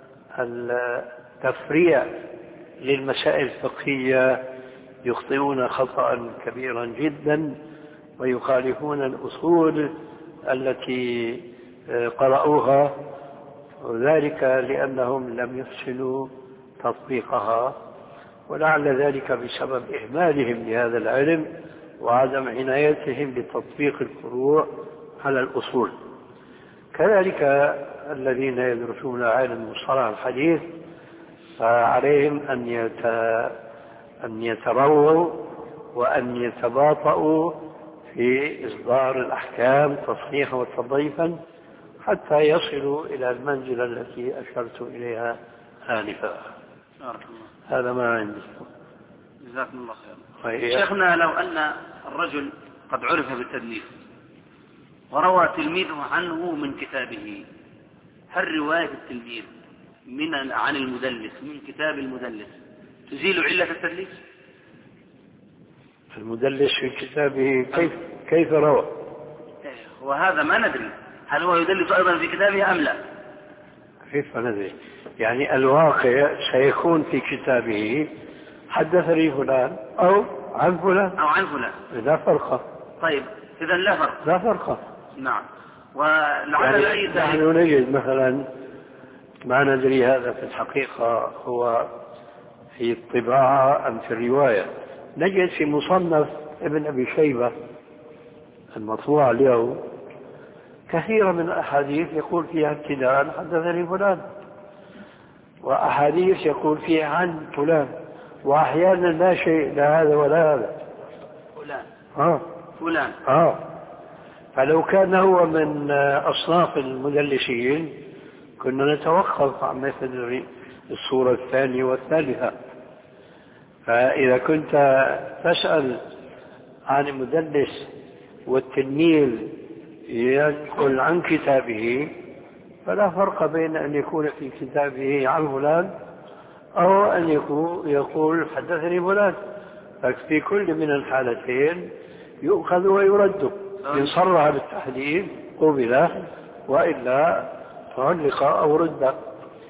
التفريع للمسائل الفقهية يخطئون خطأ كبيرا جدا ويخالفون الأصول التي قرأوها، وذلك لأنهم لم يحسنوا تطبيقها، ولعل ذلك بسبب إهمالهم لهذا العلم وعدم عنايتهم بتطبيق الفروع على الأصول. كذلك الذين يدرسون علم مصطلح الحديث فعليهم أن يت... أن يترووا وأن يتباطؤوا في إصدار الأحكام تصحيحا وتضعيفا حتى يصلوا إلى المنزلة التي أشرت إليها آنفا. هذا ما عندي. جزاكم الله خير. شيخنا، لو أن الرجل قد عرف بالتدليس وروى تلميذه عنه من كتابه، هل رواية التلميذ من عن المدلس من كتاب المدلس تزيل علة التدليس؟ المدلس في كتابه كيف كيف روى؟ وهذا ما ندري هل هو يدلس أيضا في كتابه أم لا. كيف ندري؟ يعني الواقع سيكون في كتابه حدثني فلان أو عن فلان أو عن فلان، لا فرق. طيب إذا لا فرق. لا فرق. نعم. ولعل يعني نحن نجد مثلا ما ندري هذا في الحقيقة هو في الطباعة أم في الرواية، نجد في مصنف ابن أبي شيبة المطبوع اليوم كثيرا من الأحاديث يقول فيها ابتداء حدثني فلان، وأحاديث يقول فيها عن فلان، وأحيانا لا شيء لا هذا ولا هذا فلان آه. فلان آه. فلو كان هو من أصناف المدلسين كنا نتوقف عن مثل الصورة الثانية والثالثة. فإذا كنت تسأل عن المدلس والتلميذ ينقل عن كتابه فلا فرق بين أن يكون في كتابه عن فلان أو أن يكون يقول حدثني فلان، ففي كل من الحالتين يؤخذ ويرد، إن صرح بالتحديد قبل وإلا تعلق أو رد.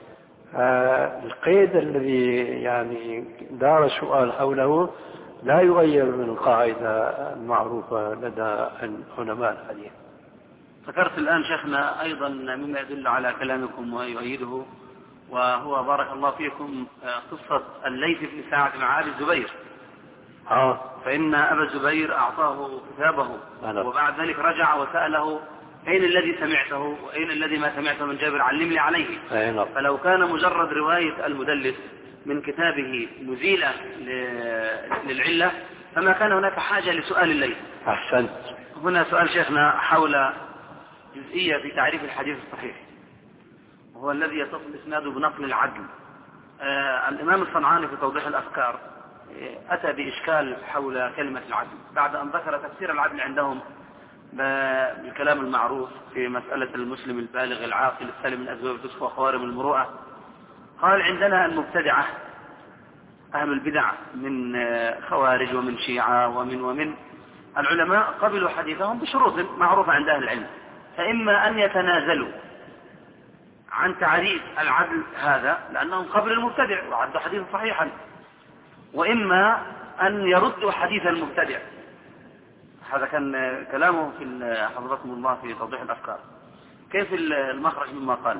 آه القيد الذي يعني دار السؤال حوله لا يغير من القاعدة المعروفة لدى علماء الحديث. ذكرت الآن شيخنا أيضا مما يدل على كلامكم ويؤيده، وهو بارك الله فيكم قصة الليث بن سعد مع أبي الزبير. آه. فإن أبا الزبير أعطاه كتابه وبعد ذلك رجع وسأله أين الذي سمعته وأين الذي ما سمعته من جابر علمني عليه. أينا. فلو كان مجرد رواية المدلس من كتابه مزيلة للعلة فما كان هناك حاجة لسؤال الليث. أحسنت. هنا سؤال شيخنا حول جزئية في تعريف الحديث الصحيح، وهو الذي يتصل إسناده بنقل العدل. آه الإمام الصنعاني في توضيح الأفكار أتى بإشكال حول كلمة العدل بعد أن ذكر تفسير العدل عندهم بالكلام المعروف في مسألة المسلم البالغ العاقل السالم من أسباب الفسق وخوارم المروءة. قال عندنا المبتدعة أهل البدع من خوارج ومن شيعة ومن ومن العلماء قبلوا حديثهم بشروط معروفة عند أهل العلم، فإما أن يتنازلوا عن تعريف العدل هذا لأنهم قبل المبتدع وعدوا حديثا صحيحا، وإما أن يردوا حديث المبتدع. هذا كان كلامه في حفظكم الله في توضيح الأفكار. كيف المخرج مما قال؟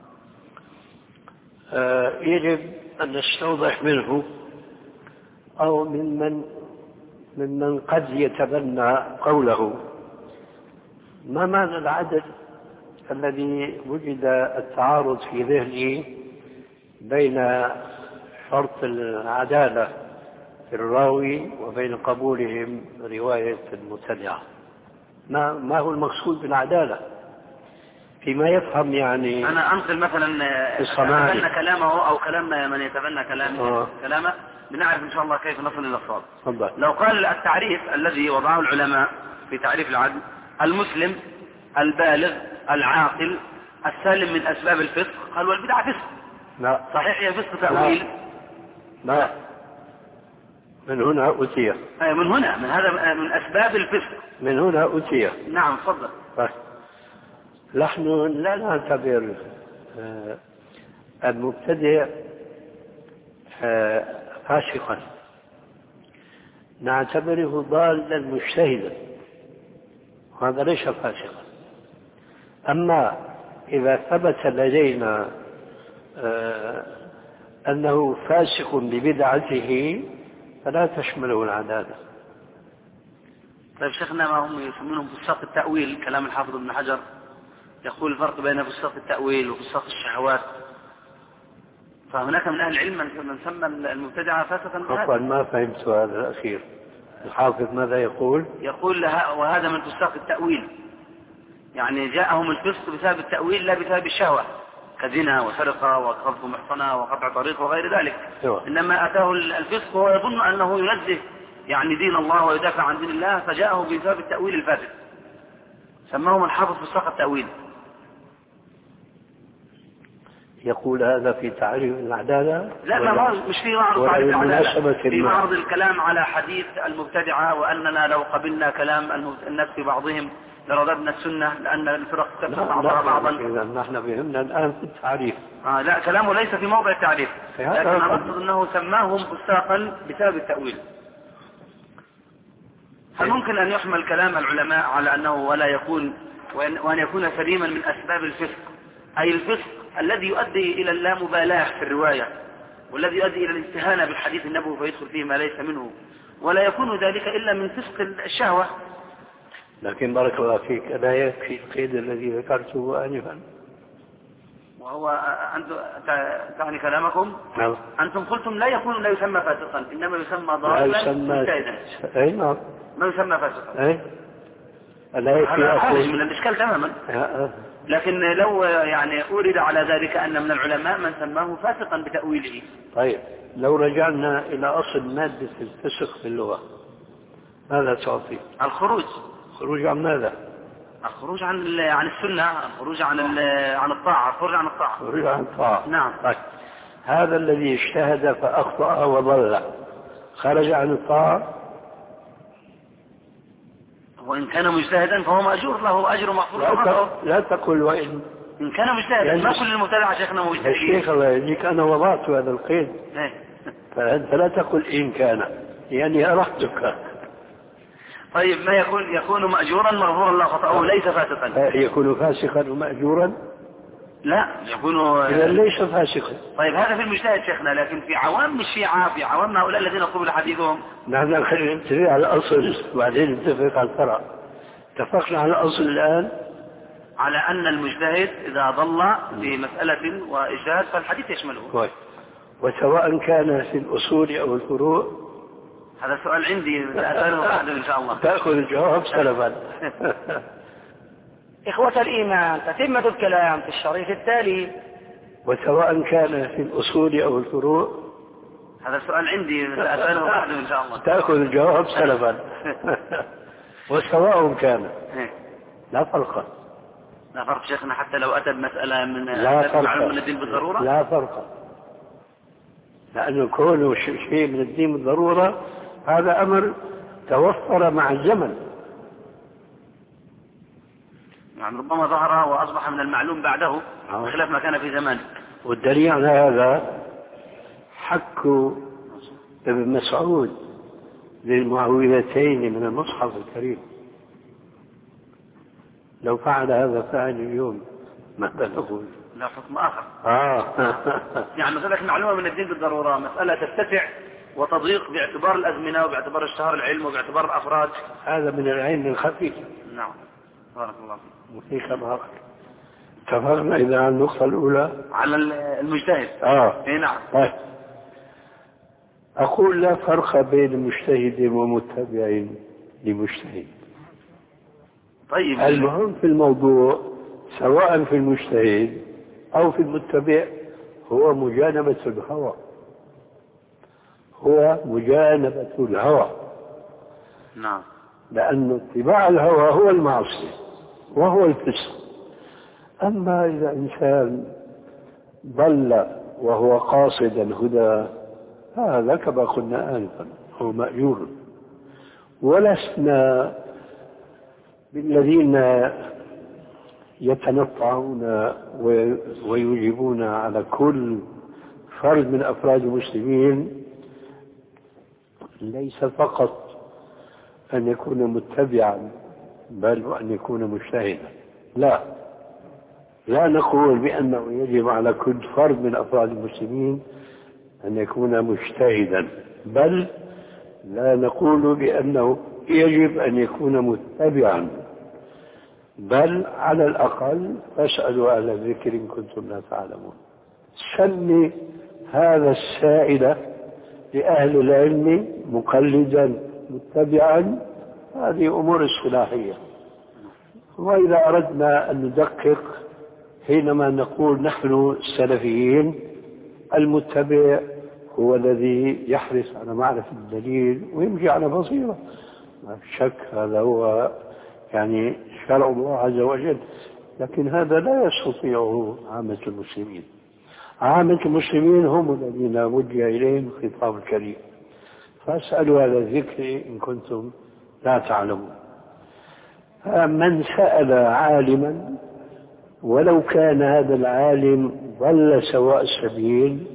آه يجب أن نستوضح منه أو ممن ممن قد يتبنى قوله ما معنى العدل الذي وجد التعارض في ذهنه بين شرط العدالة في الراوي وبين قبولهم رواية المبتدعة. ما ما هو المقصود بالعدالة فيما يفهم؟ يعني أنا أنقل مثلا يتبنى كلامه أو كلام من يتبنى كلامه آه. كلامه بنعرف إن شاء الله كيف نصل إلى الصواب. لو قال التعريف الذي وضعه العلماء في تعريف العدل المسلم البالغ العاقل السالم من أسباب الفسق، قال والبدعة فسق. لا صحيح هي فسق تأويل. لا. لا من هنا أتي من هنا من هذا من أسباب الفسق من هنا أتي. نعم تفضل. نحن لا نعتبر المبتدع فاسقا، نعتبره ضالا مجتهدا، هذا ليس فاسقا. أما إذا ثبت لدينا أنه فاسق ببدعته فلا تشمله العدالة. طيب شيخنا ما هم يسمونهم فساق التأويل، كلام الحافظ ابن حجر يقول الفرق بين فساق التأويل وفساق الشهوات، فهناك من أهل العلم من سمى المبتدعة فاسقا. عفوا ما فهمت هذا الأخير، الحافظ ماذا يقول؟ يقول وهذا من فساق التأويل، يعني جاءهم الفسق بسبب التأويل لا بسبب الشهوة، كزنا وسرقة وقذف محصنة وقطع طريق وغير ذلك. أيوة. إنما أتاه الفسق وهو يظن أنه ينزه يعني دين الله ويدافع عن دين الله، فجاءه بسبب التأويل الفاسد، سماهم الحافظ فساق التأويل. يقول هذا في تعريف العدالة؟ لا ما مش في معرض تعريف العدالة، في معرض الكلام على حديث المبتدعة وأننا لو قبلنا كلام الناس في بعضهم لرددنا السنة لأن الفرق تفسق بعضها بعضا. إذا نحن بهمنا الآن في التعريف. آه لا كلامه ليس في موضع التعريف، لكن أقصد أنه سماهم فساقا بسبب التأويل. هل ممكن أن يحمل كلام العلماء على أنه ولا يكون وأن يكون سليما من أسباب الفسق، أي الفسق الذي يؤدي إلى اللامبالاة في الرواية والذي يؤدي إلى الاستهانة بالحديث النبوي فيدخل فيه ما ليس منه، ولا يكون ذلك إلا من فسق الشهوة؟ لكن بارك الله فيك لا يكفي القيد الذي ذكرته آنفا، وهو أنتم تعني كلامكم. نعم. أنتم قلتم لا يكون لا يسمى فاسقا إنما يسمى ضالا مجتهدا. أي نعم ما يسمى فاسقا. أي لا يكفي أقول من الإشكال تماما. لكن لو يعني أورد على ذلك أن من العلماء من سماه فاسقا بتأويله. طيب لو رجعنا إلى أصل مادة الفسق في اللغة ماذا تعطي؟ الخروج. خروج عن ماذا؟ الخروج عن عن السنة، الخروج عن عن الطاعة، الخروج عن الطاعة. الخروج عن الطاعة. نعم. طيب هذا الذي اجتهد فأخطأ وضل خرج عن الطاعة؟ وإن كان مجتهدا فهو مأجور له أجر مغفور له. لا تقل وإن إن كان مجتهدا يعني ما كل المبتدع شيخنا مجتهد. الشيخ الله يجزيك أنا وضعت هذا القيد فأنت لا تقل إن كان يعني أرحتك. طيب ما يكون يكون مأجورا مغفورا له خطأه ليس فاسقا. يكون فاسقا ومأجورا لا يكون إذا ليس فاسقا. طيب هذا في المجتهد شيخنا، لكن في عوام الشيعة في عوام هؤلاء الذين قبل حديثهم نحن خلينا نتفق على الأصل وبعدين نتفق على الفرع. اتفقنا على الأصل الآن على أن المجتهد إذا ضل في مسألة وإجتهاد فالحديث يشمله. كويس. وسواء كان في الأصول أو الفروع هذا سؤال عندي أسأله بعد إن شاء الله تأخذ الجواب سلفا. إخوة الإيمان تتمة الكلام في الشريط التالي. وسواء كان في الأصول أو الفروع هذا سؤال عندي أسأله بعد إن شاء الله تأخذ الجواب سلفا. وسواء كان لا فرق. لا فرق شيخنا حتى لو أتى بمسألة من لا فرق من الدين بالضرورة. لا فرق لأنه كونه شيء من الدين بالضرورة هذا أمر توفر مع الزمن يعني ربما ظهر وأصبح من المعلوم بعده بخلاف ما كان في زمانه. والدليل على هذا حك ابن مسعود للمعوذتين من المصحف الكريم. لو فعل هذا فعل اليوم ماذا نقول؟ لا حكم آخر. آه. يعني مسألة معلومة من الدين بالضرورة مسألة تتسع وتضيق باعتبار الأزمنة وباعتبار اشتهار العلم وباعتبار الأفراد. هذا من العلم الخفيف. نعم بارك الله فيك. وفيك بارك. اتفقنا إذا على النقطة الأولى على المجتهد. آه. إيه نعم. طيب. أقول لا فرق بين مجتهد ومتبع لمجتهد. طيب. المهم في الموضوع سواء في المجتهد أو في المتبع هو مجانبة الهوى. هو مجانبة الهوى. نعم. لأن اتباع الهوى هو المعصية وهو الفسق. أما إذا إنسان ضل وهو قاصد الهدى هذا كما قلنا آنفا هو مأجور. ولسنا بالذين يتنطعون ويجيبون على كل فرد من أفراد المسلمين ليس فقط أن يكون متبعا بل وأن يكون مجتهدا. لا لا نقول بأنه يجب على كل فرد من أفراد المسلمين أن يكون مجتهدا، بل لا نقول بأنه يجب أن يكون متبعا، بل على الأقل فاسألوا أهل الذكر إن كنتم لا تعلمون. سمي هذا السائل لأهل العلم مقلدا متبعا، هذه أمور اصطلاحية. وإذا أردنا أن ندقق حينما نقول نحن السلفيين المتبع هو الذي يحرص على معرفة الدليل ويمشي على بصيرة، ما في شك هذا هو يعني شرع الله عز وجل، لكن هذا لا يستطيعه عامة المسلمين. عامة المسلمين هم الذين وجه إليهم الخطاب الكريم، فاسألوا على الذكر إن كنتم لا تعلمون. من سأل عالما ولو كان هذا العالم ضل سواء السبيل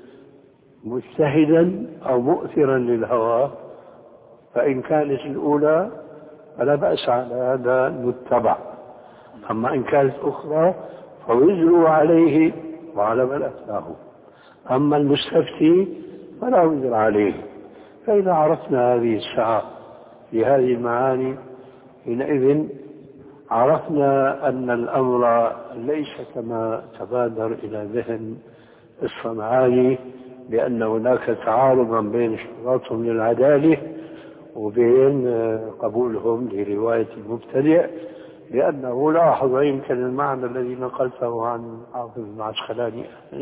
مجتهدا أو مؤثرا للهوى، فإن كانت الأولى فلا بأس على هذا المتبع، أما إن كانت أخرى فوزروا عليه وعلى من أفتاه، أما المستفتي فلا وزر عليه. فإذا عرفنا هذه الساعة لهذه المعاني حينئذ عرفنا أن الأمر ليس كما تبادر إلى ذهن الصنعاني بأن هناك تعارضا بين اشتراطهم للعدالة وبين قبولهم لرواية المبتدع، لأنه لاحظ يمكن المعنى الذي نقلته عن حافظ العسقلاني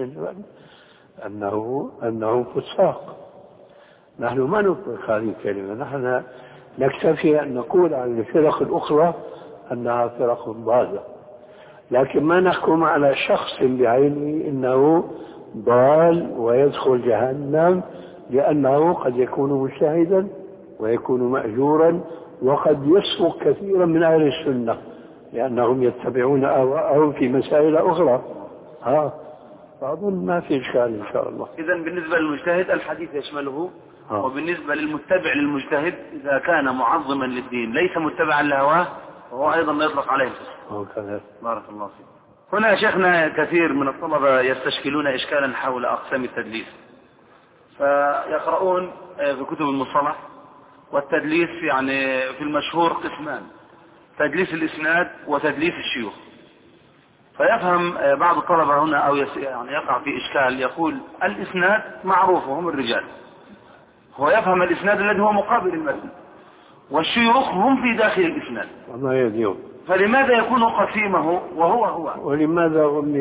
أنه أنه فساق. نحن ما نطلق هذه الكلمة، نحن نكتفي أن نقول عن الفرق الأخرى أنها فرق ضالة، لكن ما نحكم على شخص بعينه إنه ضال ويدخل جهنم، لأنه قد يكون مجتهدا ويكون مأجورا وقد يسبق كثيرا من أهل السنة لأنهم يتبعون أهواءهم في مسائل أخرى. ها فأظن ما في إشكال إن شاء الله. إذا بالنسبة للمجتهد الحديث يشمله، ها. وبالنسبة للمتبع للمجتهد إذا كان معظما للدين ليس متبعا لهواه وهو أيضا ما يطلق عليه. بارك الله فيك. هنا يا شيخنا كثير من الطلبة يستشكلون إشكالا حول أقسام التدليس، فيقرؤون في كتب المصطلح والتدليس يعني في المشهور قسمان: تدليس الإسناد وتدليس الشيوخ. فيفهم بعض الطلبة هنا أو يعني يقع في إشكال، يقول الإسناد معروف وهم الرجال، هو يفهم الإسناد الذي هو مقابل المتن، والشيوخ هم في داخل الإسناد، وما يديهم. فلماذا يكون قسيمه وهو هو؟ ولماذا هم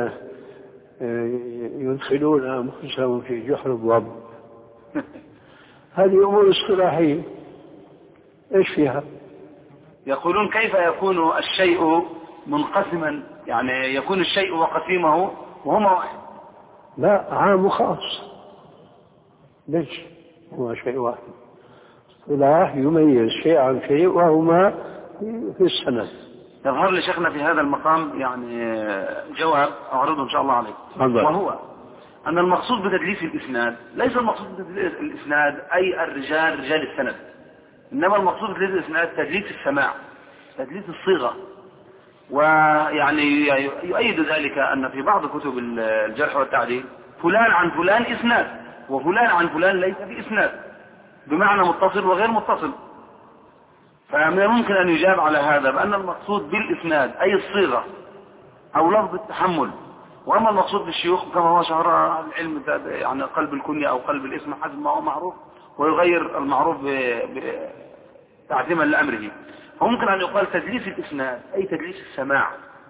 يدخلون أنفسهم في جحر الضب؟ هذه أمور اصطلاحية إيش فيها؟ يقولون كيف يكون الشيء منقسما، يعني يكون الشيء وقسيمه وهما واحد. لا، عام وخاص. ليش هو شيء واحد؟ اصطلاح يميز شيء عن شيء وهما في السند. يظهر لي شيخنا في هذا المقام يعني جواب أعرضه إن شاء الله عليك، وهو أن المقصود بتدليس الإسناد ليس المقصود بتدليس الإسناد أي الرجال رجال السند، إنما المقصود بتدليس الإسناد تدليس السماع، تدليس الصيغة. ويعني يؤيد ذلك أن في بعض كتب الجرح والتعديل فلان عن فلان إسناد وفلان عن فلان ليس بإسناد، بمعنى متصل وغير متصل. فمن الممكن أن يجاب على هذا بأن المقصود بالإسناد أي الصيغة أو لفظ التحمل، وأما المقصود بالشيوخ كما هو شهر العلم يعني قلب الكنية أو قلب الاسم حسب ما هو معروف، ويغير المعروف تعظيما لأمره. فممكن أن يقال تدليس الإسناد أي تدليس السماع،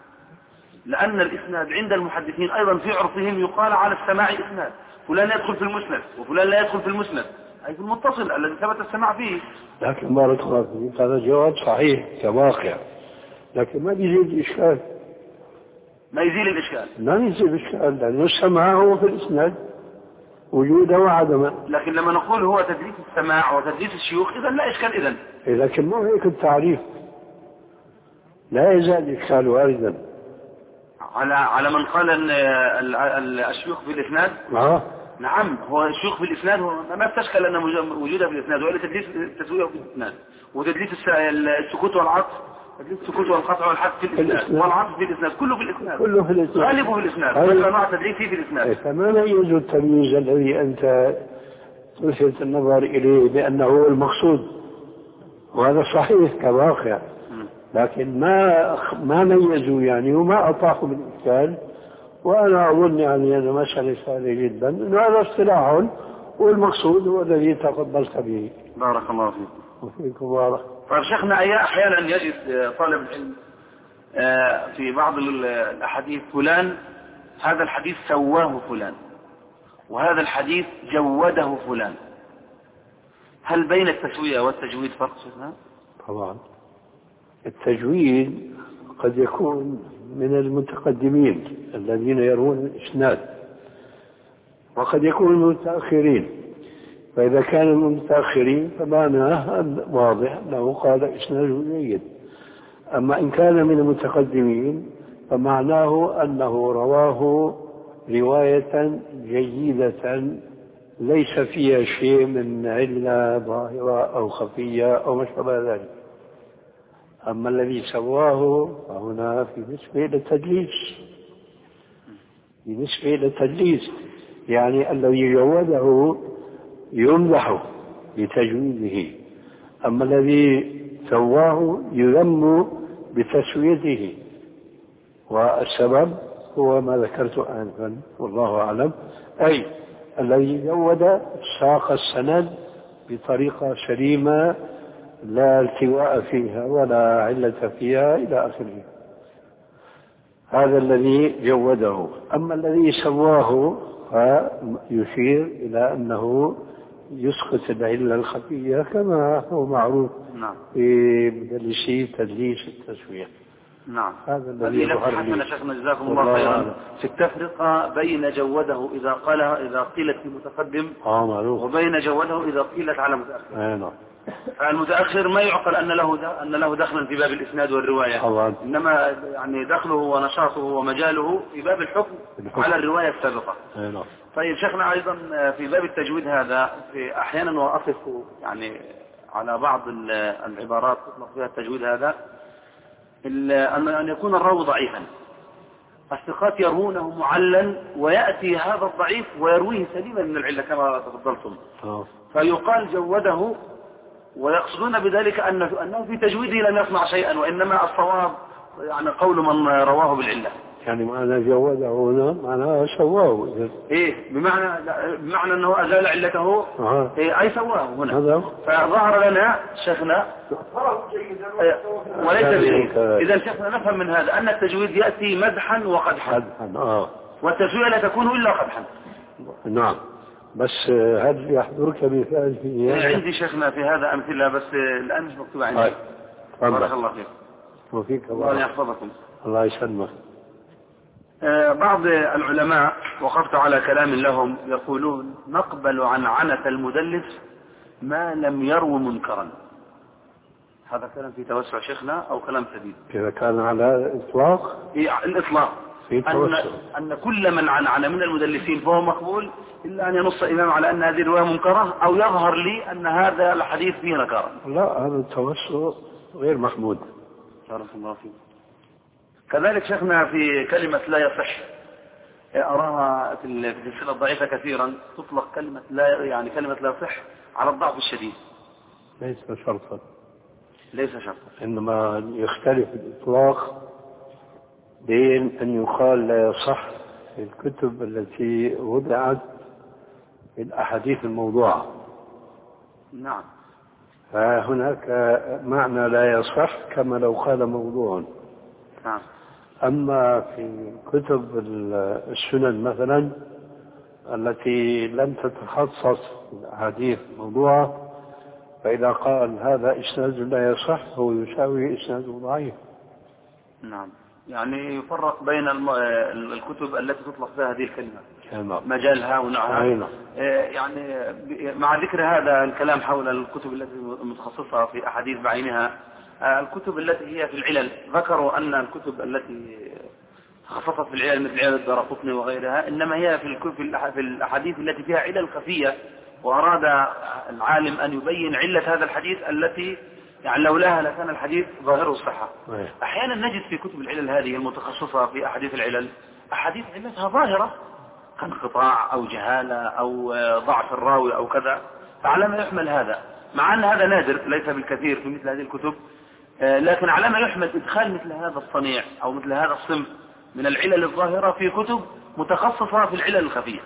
لأن الإسناد عند المحدثين أيضا في عرفهم يقال على السماع إسناد، فلان يدخل في المسند وفلان لا يدخل في المسند، أي في المتصل الذي ثبت السماع فيه. لكن بارك الله فيك هذا جواب صحيح كواقع، لكن ما بيزيد الإشكال. ما يزيل الإشكال؟ ما يزيل الإشكال، لأنه السماع هو في الإسناد وجوده وعدمه. لكن لما نقول هو تدليس السماع وتدليس الشيوخ إذا لا إشكال. إذن لكن مو هيك التعريف، لا يزال الإشكال واردا على على من قال أن الشيوخ في الإسناد. آه. نعم، هو الشيوخ في الإسناد هو ما استشكل أن وجوده في الإسناد، وإلا تدليس التسوية في الإسناد، وتدليس السكوت والعطف، تدليس السكوت والقطع والحذف في الإسناد، والعطف في الإسناد، كله في الإسناد، كله في الإسناد، غالبه في الإسناد، كل نوع تدليس فيه في الإسناد. فما ميز التمييز الذي أنت تلفت النظر إليه بأنه المقصود، وهذا صحيح كواقع، لكن ما ما ميزوا يعني وما أطاحوا بالإشكال. وأنا أظن يعني هذا مسألة سهلة جدا، إنه هذا اصطلاح والمقصود هو الذي تفضلت به. بارك الله فيك. وفيكم بارك. طيب شيخنا، أحيانا يجد طالب العلم في بعض الأحاديث فلان هذا الحديث سواه فلان وهذا الحديث جوده فلان، هل بين التسوية والتجويد فرق شيخنا؟ طبعا التجويد قد يكون من المتقدمين الذين يروون الإسناد، وقد يكون من المتأخرين، فإذا كان من المتأخرين فمعناه واضح أنه قال إسناده جيد. أما إن كان من المتقدمين فمعناه أنه رواه رواية جيدة ليس فيها شيء من علة ظاهرة أو خفية أو ما شابه ذلك. أما الذي سواه فهنا في نسبة إلى التدليس، في نسبة إلى التدليس، يعني الذي جوده يمدح بتجويده، أما الذي سواه يذم بتسويته، والسبب هو ما ذكرت آنفا والله أعلم، أي الذي جود ساق السند بطريقة سليمة لا التواء فيها ولا علة فيها إلى آخره، هذا الذي جوده. أما الذي سواه فيشير إلى أنه يسقط العلة الخفية كما هو معروف في مدلسي تدليس التسوية. نعم، هذا الذي يظهر لي. شيخنا جزاكم الله خيرا. في التفرقة بين جوده إذا قالها إذا قيلت في متقدم آه معروف، وبين جوده إذا قيلت على متأخر. آه نعم. المتأخر ما يعقل أن له أن له دخلا في باب الإسناد والرواية طبعا. إنما يعني دخله ونشاطه ومجاله في باب الحكم, الحكم. على الرواية السابقة. أيضا. طيب شيخنا أيضا في باب التجويد هذا في أحيانا وأقف يعني على بعض العبارات تطلق فيها التجويد هذا أن يكون الراوي ضعيفا, الثقات يروونه معلا ويأتي هذا الضعيف ويرويه سليما من العلة كما تفضلتم, فيقال جوده, ويقصدون بذلك أنه في تجويده لم يصنع شيئا, وإنما الصواب يعني قول من رواه بالعلة. يعني معنى جوده هنا معناه سواه. إيه بمعنى بمعنى أنه أزال علته. أه. إيه أي سواه هنا. هذا. فظهر لنا شيخنا وليس بشيء. إذا شيخنا نفهم من هذا أن التجويد يأتي مدحا وقدحا. آه. والتسوية لا تكون إلا قدحا. نعم. بس هل يحضرك مثال في هذا؟ عندي شيخنا في هذا أمثلة بس الآن مش مكتوبة عندي. بارك الله فيك. وفيك الله, الله يحفظكم. الله يسلمك. آه بعض العلماء وقفت على كلام لهم يقولون نقبل عن عنة المدلس ما لم يرو منكرا. هذا كلام في توسع شيخنا أو كلام سديد؟ إذا كان على إطلاق؟ إيه الإطلاق. أن, أن كل من عن عن من المدلسين فهو مقبول إلا أن ينص إمام على أن هذه الرواية منكرة أو يظهر لي أن هذا الحديث فيه نكارة. لا هذا التوسع غير محمود. بارك الله فيك. كذلك شيخنا في كلمة لا يصح أراها في السلسلة الضعيفة كثيرا تطلق كلمة لا يعني كلمة لا يصح على الضعف الشديد. ليس شرطا. ليس شرطا. إنما يختلف الإطلاق بين أن يقال لا يصح في الكتب التي وضعت في الأحاديث الموضوعة. نعم. فهناك معنى لا يصح كما لو قال موضوع. نعم. أما في كتب السنن مثلا التي لم تتخصص في الأحاديث الموضوعة فإذا قال هذا إسناد لا يصح هو يساوي إسناد ضعيف. نعم. يعني يفرق بين الكتب التي تطلق فيها هذه الكلمة كما. مجالها ونوعها. يعني مع ذكر هذا الكلام حول الكتب التي متخصصة في أحاديث بعينها الكتب التي هي في العلل ذكروا أن الكتب التي خصصت في العلل مثل علل الدارقطني وغيرها إنما هي في الأحاديث التي فيها علل خفية وأراد العالم أن يبين علة هذا الحديث التي يعني لولاها لكان الحديث ظاهره الصحة. أحيانا نجد في كتب العلل هذه المتخصصة في أحاديث العلل أحاديث علتها ظاهرة كانقطاع أو جهالة أو ضعف الراوي أو كذا فعلى ما يحمل هذا مع أن هذا نادر ليس بالكثير في مثل هذه الكتب لكن على ما يحمل إدخال مثل هذا الصنيع أو مثل هذا الصنف من العلل الظاهرة في كتب متخصصة في العلل الخفية.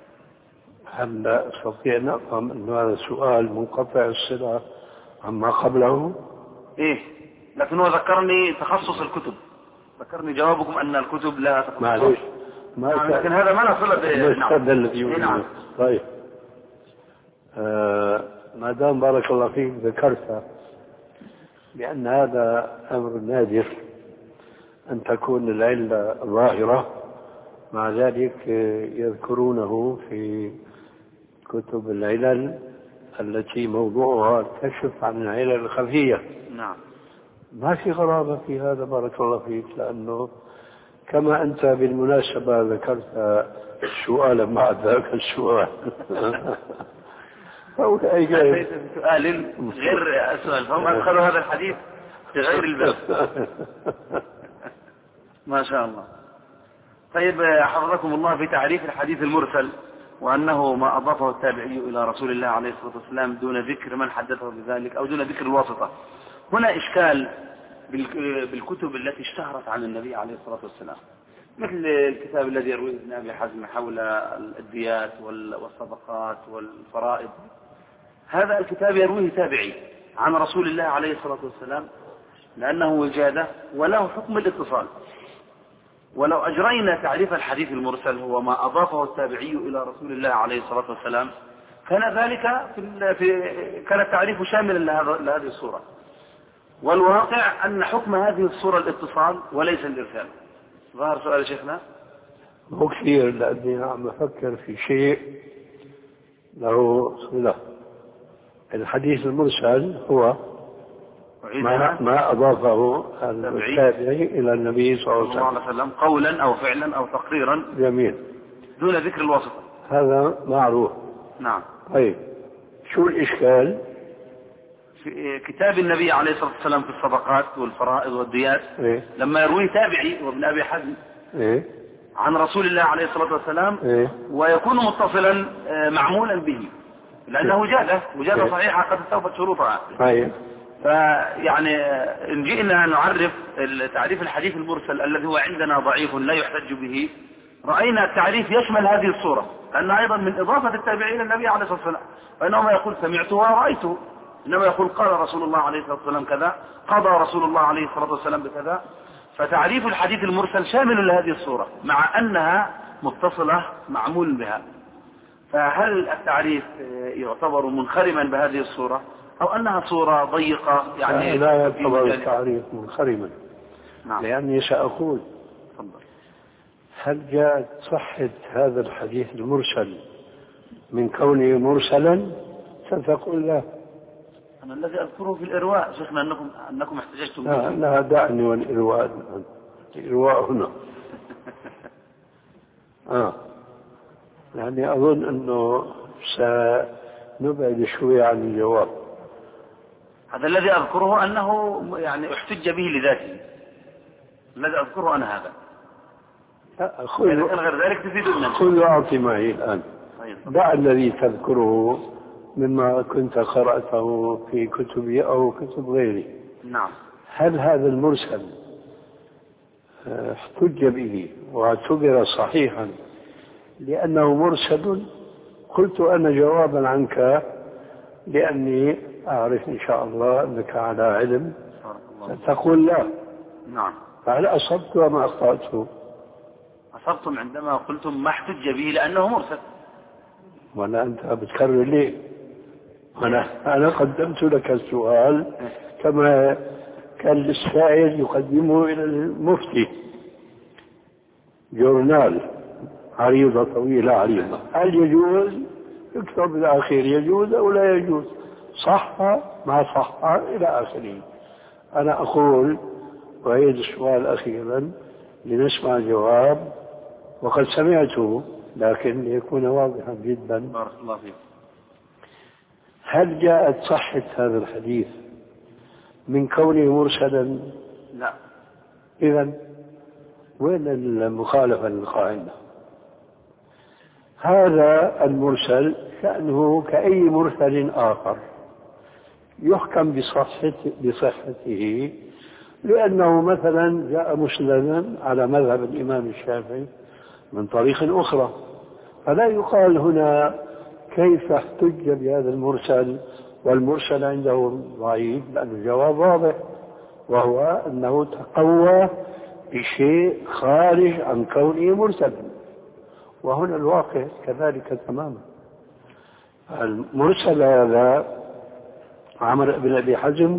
هل أستطيع أن أفهم أن هذا السؤال منقطع الصلة عما قبله؟ إيه لكن هو ذكرني تخصص الكتب ذكرني جوابكم أن الكتب لا تخصص. معلش ما نعم لكن هذا ما نصل به. نعم. طيب آه ما دام بارك الله فيك ذكرت بأن هذا أمر نادر أن تكون العلة ظاهرة مع ذلك يذكرونه في كتب العلل التي موضوعها الكشف عن العلل الخفية. نعم. ما في غرابة في هذا بارك الله فيك لأنه كما أنت بالمناسبة ذكرت السؤال مع ذاك السؤال فهو أي سؤال غير السؤال فهم أدخلوا هذا الحديث في غير الباب. ما شاء الله. طيب حفظكم الله في تعريف الحديث المرسل وأنه ما أضافه التابعي إلى رسول الله عليه الصلاة والسلام دون ذكر من حدثه بذلك أو دون ذكر الواسطة. هنا إشكال بالكتب التي اشتهرت عن النبي عليه الصلاة والسلام مثل الكتاب الذي يرويه ابن أبي حزم حول الديات والصدقات والفرائض. هذا الكتاب يرويه تابعي عن رسول الله عليه الصلاة والسلام لأنه وجادة وله حكم الاتصال. ولو أجرينا تعريف الحديث المرسل هو ما أضافه التابعي إلى رسول الله عليه الصلاة والسلام كان ذلك في, في كان التعريف شاملا لهذه الصورة. والواقع أن حكم هذه الصورة الاتصال وليس الإرسال. ظهر سؤال شيخنا؟ مو كثير لأني عم أفكر في شيء له صلة الحديث المرسل هو ما, ما أضافه التابعي إلى النبي صلى الله عليه وسلم قولا أو فعلا أو تقريرا. جميل. دون ذكر الواسطة. هذا معروف. نعم. طيب شو الإشكال؟ في كتاب النبي عليه الصلاة والسلام في الصدقات والفرائض والديات إيه؟ لما يروي تابعي وابن أبي حزم إيه؟ عن رسول الله عليه الصلاة والسلام إيه؟ ويكون متصلا معمولا به لأنه وجادة وجادة إيه؟ صحيحة قد استوفت شروطها. أيه. فيعني إن جئنا نعرف تعريف الحديث المرسل الذي هو عندنا ضعيف لا يحتج به، رأينا التعريف يشمل هذه الصورة، لأن أيضا من إضافة التابعين للنبي عليه الصلاة والسلام، فإنه ما يقول سمعته ورأيته، إنما يقول قال رسول الله عليه الصلاة والسلام كذا، قضى رسول الله عليه الصلاة والسلام بكذا. فتعريف الحديث المرسل شامل لهذه الصورة مع أنها متصلة معمول بها. فهل التعريف يعتبر منخرما بهذه الصورة أو أنها صورة ضيقة؟ يعني لا يعتبر التعريف منخرما. نعم. لأني سأقول هل جاءت صحة هذا الحديث المرسل من كونه مرسلا؟ ستقول لا. أنا الذي أذكره في الإرواء شيخنا أنكم أنكم احتججتم لا, لا دعني والإرواء. الإرواء هنا. آه يعني أظن أنه سنبعد شوي عن الجواب. هذا الذي أذكره أنه يعني احتج به لذاته، الذي أذكره أنا هذا. خذ غير ذلك تفيدنا. خذ وأعطي معي الآن. دع الذي تذكره مما كنت قرأته في كتبي أو كتب غيري. نعم. هل هذا المرسل احتج به واعتبر صحيحا لأنه مرسل؟ قلت أنا جوابا عنك لأني أعرف إن شاء الله أنك على علم، تقول لا. نعم. فهل أصبت وما أخطأت؟ أصبتم عندما قلتم ما احتج به لأنه مرسل. وأنا أنت بتكرر ليه؟ أنا أنا قدمت لك السؤال كما كان السائل يقدمه إلى المفتي، جورنال عريضة طويلة عريضة، هل يجوز يكتب بالأخير يجوز أو لا يجوز، صح ما صح إلى آخره. أنا أقول وأعيد السؤال أخيرا لنسمع جواب، وقد سمعته لكن ليكون واضحا جدا. بارك الله فيك. هل جاءت صحة هذا الحديث من كونه مرسلا؟ لا. إذن وين المخالفة للقاعدة؟ هذا المرسل شأنه كأي مرسل آخر يحكم بصحته, بصحته لأنه مثلا جاء مسلما على مذهب الإمام الشافعي من طريق أخرى، فلا يقال هنا كيف احتج بهذا المرسل والمرسل عنده ضعيف، لأن الجواب واضح وهو أنه تقوى بشيء خارج عن كونه مرسلا، وهنا الواقع كذلك تماما. المرسل هذا عمرو بن أبي حزم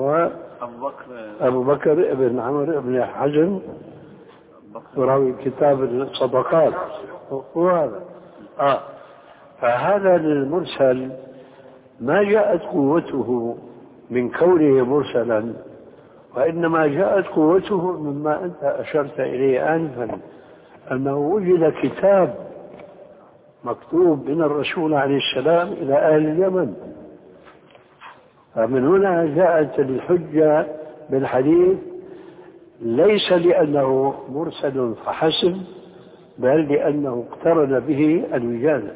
وأبو بكر بن عمرو بن حزم وراوي كتاب الصدقات وهذا آه. فهذا المرسل ما جاءت قوته من كونه مرسلا، وإنما جاءت قوته مما أنت أشرت إليه آنفا، أنه وجد كتاب مكتوب من الرسول عليه السلام إلى أهل اليمن، فمن هنا جاءت الحجة بالحديث ليس لأنه مرسل فحسب، بل لأنه اقترن به الوجادة.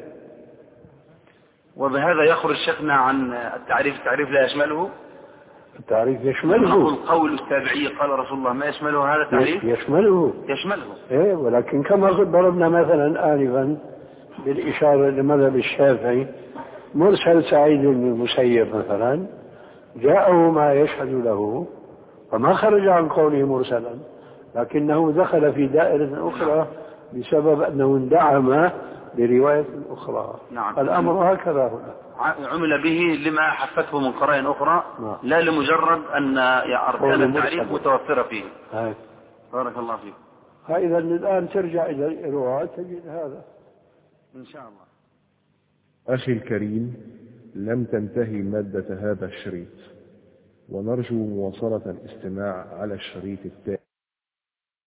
وبهذا يخرج شيخنا عن التعريف. التعريف لا يشمله. التعريف يشمله. نقول قول التابعي قال رسول الله ما يشمله هذا التعريف؟ يشمله. يشمله. إيه، ولكن كما ضربنا مثلا آنفا بالإشارة لمذهب الشافعي، مرسل سعيد بن المسيب مثلا جاءه ما يشهد له فما خرج عن قوله مرسلا، لكنه دخل في دائرة أخرى بسبب أنه اندعم برواية أخرى. نعم. الأمر هكذا هنا عمل به لما حفته من قرائن أخرى. نعم. لا لمجرد أن أركان التعريف متوفرة فيه. هاي. بارك الله فيك. فإذا الآن ترجع إلى الإرواء تجد هذا إن شاء الله. أخي الكريم، لم تنتهي مادة هذا الشريط، ونرجو مواصلة الاستماع على الشريط التالي.